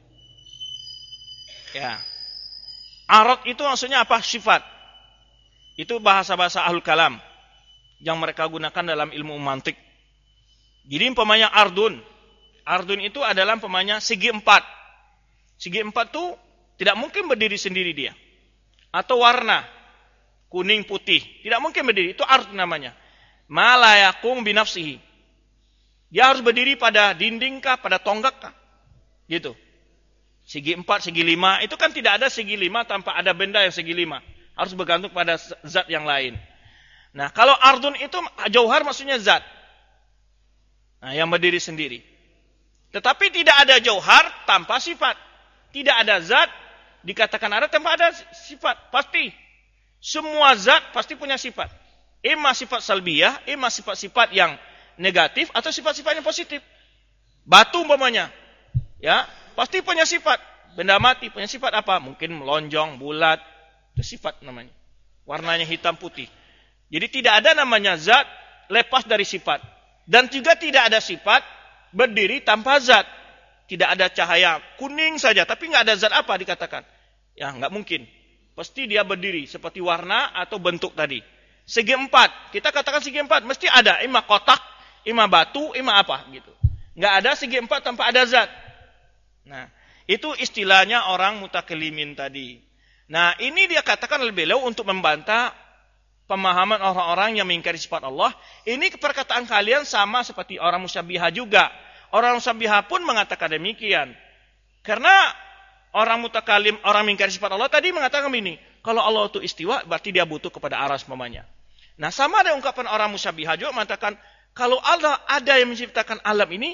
Ya. Arad itu maksudnya apa? Sifat. Itu bahasa-bahasa ahlul kalam yang mereka gunakan dalam ilmu mantik. Jadi umpamanya ardun. Ardun itu adalah umpamanya segi empat. Segi empat itu tidak mungkin berdiri sendiri dia. Atau warna kuning putih, tidak mungkin berdiri. Itu ard namanya. Ma la yaqum bi nafsihi. Dia harus berdiri pada dinding kah, pada tonggak kah? Gitu. Segi empat, segi lima, itu kan tidak ada segi lima tanpa ada benda yang segi lima. Harus bergantung pada zat yang lain. Nah, kalau ardun itu jauhar maksudnya zat. Nah, yang berdiri sendiri. Tetapi tidak ada jauhar tanpa sifat. Tidak ada zat dikatakan ada tanpa ada sifat. Pasti. Semua zat pasti punya sifat. Ima sifat salbiyah, ima sifat-sifat yang negatif atau sifat-sifat yang positif. Batu umpamanya, ya, pasti punya sifat. Benda mati punya sifat apa? Mungkin melonjong, bulat, itu sifat namanya. Warnanya hitam putih. Jadi tidak ada namanya zat lepas dari sifat. Dan juga tidak ada sifat berdiri tanpa zat. Tidak ada cahaya kuning saja, tapi nggak ada zat apa dikatakan. Ya, nggak mungkin. Pasti dia berdiri seperti warna atau bentuk tadi. Segi empat, kita katakan segi empat, mesti ada ima kotak, ima batu, ima apa gitu. Nggak ada segi empat tanpa ada zat. Nah, itu istilahnya orang mutakalimin tadi. Nah, ini dia katakan lebih beliau untuk membantah pemahaman orang-orang yang mengingkari sifat Allah. Ini perkataan kalian sama seperti orang musyabbihah juga. Orang musyabbihah pun mengatakan demikian. Karena orang mutakalim, orang mengingkari sifat Allah tadi mengatakan begini, kalau Allah itu istiwa, berarti dia butuh kepada aras mamanya. Nah, sama ada ungkapan orang musyabbihah juga mengatakan, kalau Allah ada yang menciptakan alam ini,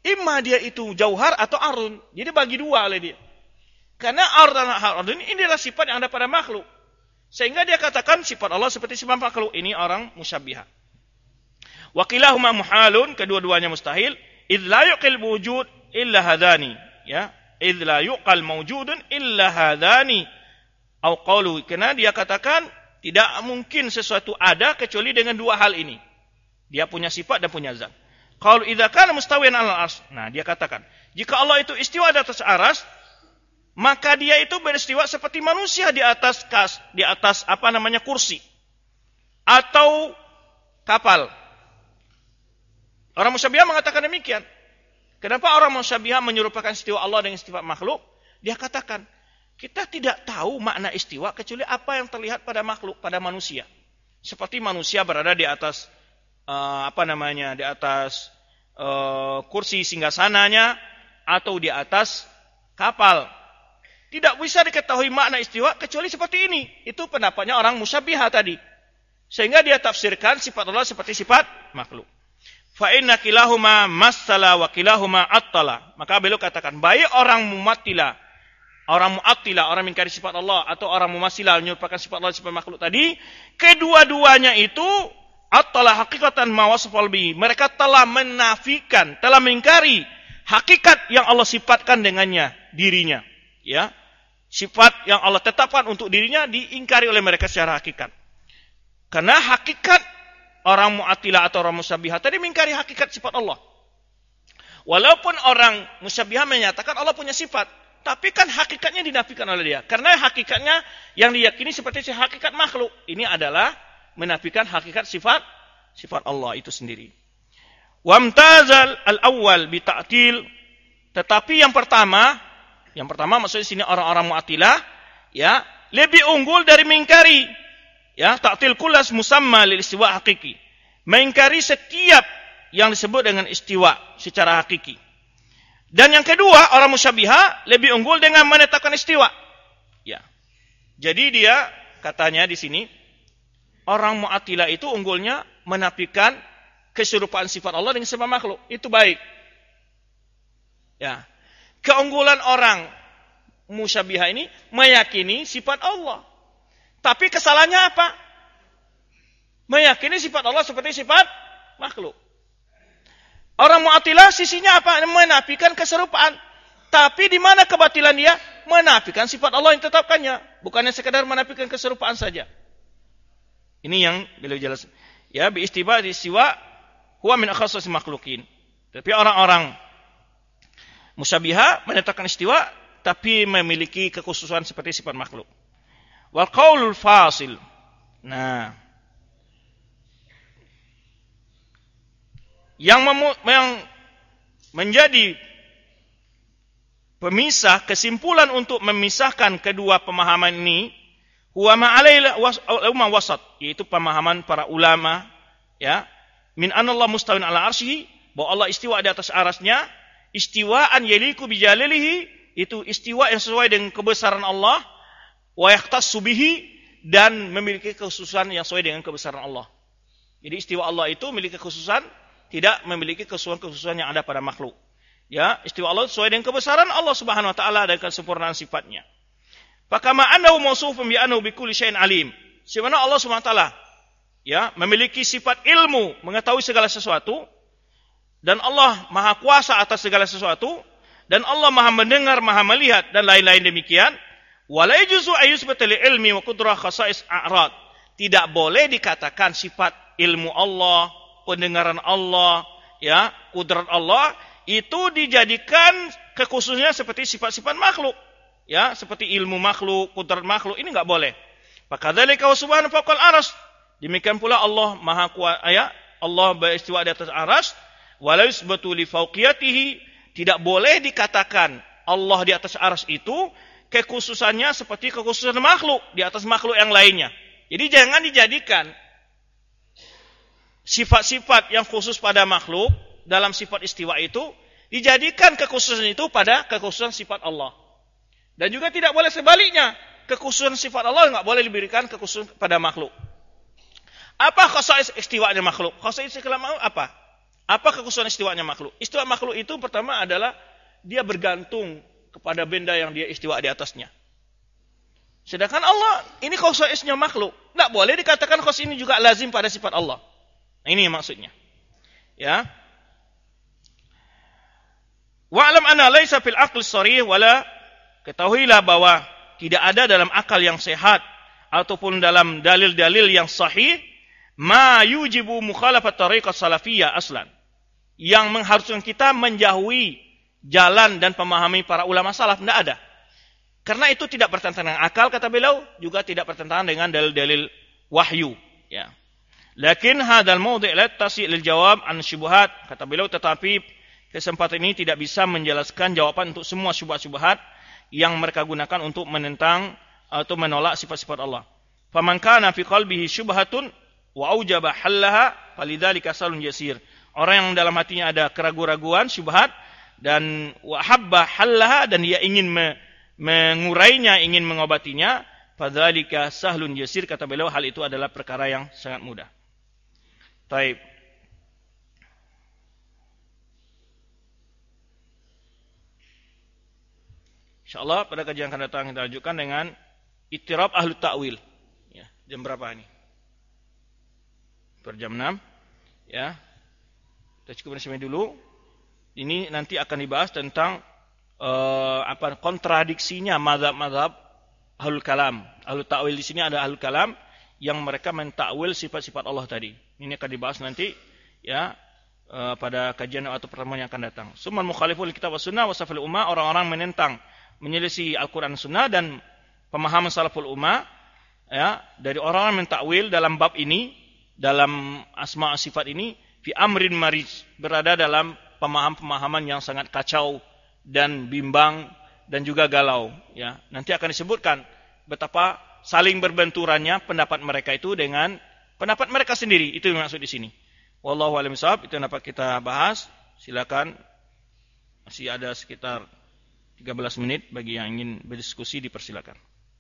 Imma dia itu jauhar atau arun. Jadi bagi dua oleh dia. Karena ar dan arun ini adalah sifat yang ada pada makhluk. Sehingga dia katakan sifat Allah seperti sifat makhluk. Ini orang musyabbihah. Wa kilahuma muhalun, kedua-duanya mustahil. Idz la yuqil wujud illa hadani. Ya, idz la yuqal mawjudun illa hadani. Au qalu, karena dia katakan tidak mungkin sesuatu ada kecuali dengan dua hal ini. Dia punya sifat dan punya zat. Kalau idza kana mustawiyan 'alal arsy. Nah, dia katakan, jika Allah itu istiwa di atas aras, maka dia itu beristiwa seperti manusia di atas kas, di atas apa namanya kursi atau kapal. Orang musyabbihah mengatakan demikian. Kenapa orang musyabbihah menyerupakan istiwa Allah dengan istiwa makhluk? Dia katakan, kita tidak tahu makna istiwa kecuali apa yang terlihat pada makhluk, pada manusia. Seperti manusia berada di atas Uh, apa namanya di atas uh, kursi singgasananya atau di atas kapal. Tidak bisa diketahui makna istiwa kecuali seperti ini. Itu pendapatnya orang musyabbihah tadi. Sehingga dia tafsirkan sifat Allah seperti sifat makhluk. Fa inna kilahuma massala wa kilahuma attala. Maka beliau katakan, baik orang mumattila, orang mu'attila, orang mengingkari sifat Allah, atau orang mumassilah menyerupakan sifat Allah sifat makhluk tadi, kedua-duanya itu At-tala hakikatan ma wasafal bihi. Mereka telah menafikan, telah mengingkari hakikat yang Allah sifatkan dengannya, dirinya. Ya, sifat yang Allah tetapkan untuk dirinya diingkari oleh mereka secara hakikat. Karena hakikat orang mu'attilah atau orang musyabbihah tadi mengingkari hakikat sifat Allah. Walaupun orang musyabbihah menyatakan Allah punya sifat, tapi kan hakikatnya dinafikan oleh dia. Karena hakikatnya yang diyakini seperti hakikat makhluk. Ini adalah menafikan hakikat sifat sifat Allah itu sendiri. Wamtazal al-awwal bi ta'til, tetapi yang pertama, yang pertama maksudnya sini orang-orang Mu'attilah ya, lebih unggul dari mengingkari ya ta'til kullas musamma lil istiwa hakiki. Mengingkari setiap yang disebut dengan istiwa secara hakiki. Dan yang kedua, orang musyabbihah lebih unggul dengan menetapkan istiwa. Ya. Jadi dia katanya di sini orang Mu'attilah itu unggulnya menafikan keserupaan sifat Allah dengan sifat makhluk. Itu baik. Ya. Keunggulan orang musyabbihah ini meyakini sifat Allah. Tapi kesalahannya apa? Meyakini sifat Allah seperti sifat makhluk. Orang Mu'attilah sisinya apa? Menafikan keserupaan. Tapi di mana kebatilan dia? Menafikan sifat Allah yang ditetapkannya. Bukannya sekadar menafikan keserupaan saja. Ini yang beliau jelaskan. Ya, bi istiba di istiwa huwa min akhassas makhlukin. Tapi orang-orang musyabbihah menetapkan istiwa tapi memiliki kekhususan seperti sifat makhluk. Wal qaulul fasil. Nah, yang, memu- yang menjadi pemisah, kesimpulan untuk memisahkan kedua pemahaman ini huwa ma'alaila ulama wasat, yaitu pemahaman para ulama ya, min anallah mustawin ala arsyihi, bahwa Allah istiwa di atas arasnya, istiwaan yaliku bijalilihi, itu istiwa yang sesuai dengan kebesaran Allah, wa yahtassu bihi, dan memiliki kekhususan yang sesuai dengan kebesaran Allah. Jadi istiwa Allah itu memiliki kekhususan, tidak memiliki kekhususan-kekhususan yang ada pada makhluk. Ya, istiwa Allah sesuai dengan kebesaran Allah Subhanahu wa taala dan kesempurnaan sifatnya. Fakama annahu mausufun bi annahu bi kulli syai'in alim. Sebagaimana Allah Subhanahu wa taala ya memiliki sifat ilmu, mengetahui segala sesuatu, dan Allah Maha Kuasa atas segala sesuatu, dan Allah Maha mendengar, Maha melihat, dan lain-lain demikian. Wala yajuzu ayyusbata li ilmi wa qudrah khasa'is a'rad. Tidak boleh dikatakan sifat ilmu Allah, pendengaran Allah, ya, kudrat Allah itu dijadikan kekhususannya seperti sifat-sifat makhluk. Ya, seperti ilmu makhluk, kudrat makhluk, ini enggak boleh. Fakadzalika wa subhanahu fawqal arsy. Demikian pula Allah Maha Kuasa, ya, Allah beristiwa di atas arsy, wala yusbatu li fawqiyatihi, tidak boleh dikatakan Allah di atas arsy itu kekhususannya seperti kekhususan makhluk di atas makhluk yang lainnya. Jadi jangan dijadikan sifat-sifat yang khusus pada makhluk dalam sifat istiwa itu dijadikan kekhususan itu pada kekhususan sifat Allah. Dan juga tidak boleh sebaliknya, kekhususan sifat Allah enggak boleh diberikan kekhususan pada makhluk. Apa khasa'is istiwa'nya makhluk? Khasa'is istiwa makhluk apa? Apa kekhususan istiwanya makhluk? Istiwa makhluk itu pertama adalah dia bergantung kepada benda yang dia istiwa di atasnya. Sedangkan Allah, ini khusus istiwa makhluk. Tidak boleh dikatakan khusus ini juga lazim pada sifat Allah. Nah, ini maksudnya. Ya. Wa'lam anna laisa fil aqli sharih wala, ketahuilah bahwa tidak ada dalam akal yang sehat ataupun dalam dalil-dalil yang sahih ma yujibu mukhalafat tariqah salafiyah aslan, yang mengharuskan kita menjauhi jalan dan pemahami para ulama salaf. Tidak ada. Karena itu tidak bertentangan dengan akal, kata beliau, juga tidak bertentangan dengan dalil-dalil wahyu. Ya. Lakin hadal mawdi' la tasi' lil jawab an syubhat, kata beliau, tetapi kesempatan ini tidak bisa menjelaskan jawaban untuk semua syubhat-syubhat yang mereka gunakan untuk menentang atau menolak sifat-sifat Allah. Faman kana fi qalbihi syubhatun wa aujaba hallaha falidzalika salun yasir. Orang yang dalam hatinya ada keraguan-raguan, syubhat, dan wahabba hallaha, dan dia ingin me, mengurainya, ingin mengobatinya, fadzalika sahlun yasir, kata beliau, hal itu adalah perkara yang sangat mudah. Taib. Insyaallah pada kajian akan datang kita lanjutkan dengan ittirab ahlu ta'wil. Ya, jam berapa ini? Per jam enam. Ya. Kita cukup sampai dulu. Ini nanti akan dibahas tentang uh, apa kontradiksinya mazhab-mazhab ahlul kalam. Ahlul ta'wil di sini ada ahlul kalam yang mereka mentakwil sifat-sifat Allah tadi. Ini akan dibahas nanti ya uh, pada kajian atau pertemuan yang akan datang. Summal mukhaliful kitab was sunnah wasafil ummah, orang-orang menentang, menyelisih Al-Quran Sunnah dan pemahaman salaful ummah, ya, dari orang-orang mentakwil dalam bab ini, dalam asma sifat ini, fi amrin marij, berada dalam pemahaman-pemahaman yang sangat kacau dan bimbang dan juga galau. Ya, nanti akan disebutkan betapa saling berbenturannya pendapat mereka itu dengan pendapat mereka sendiri. Itu yang maksud di sini. Wallahu a'lam bishawab. Itu yang dapat kita bahas. Silakan, masih ada sekitar tiga belas menit bagi yang ingin berdiskusi, dipersilakan.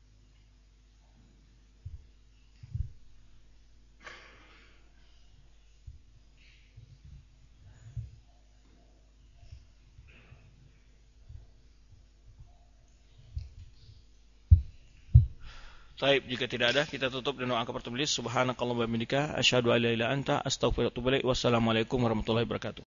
Baik, jika tidak ada, kita tutup dengan doa kafaratul majelis. Subhanakallahumma wa bihamdika asyhadu an la ilaha illa anta astaghfiruka wa atubu ilaik. Wassalamualaikum warahmatullahi wabarakatuh.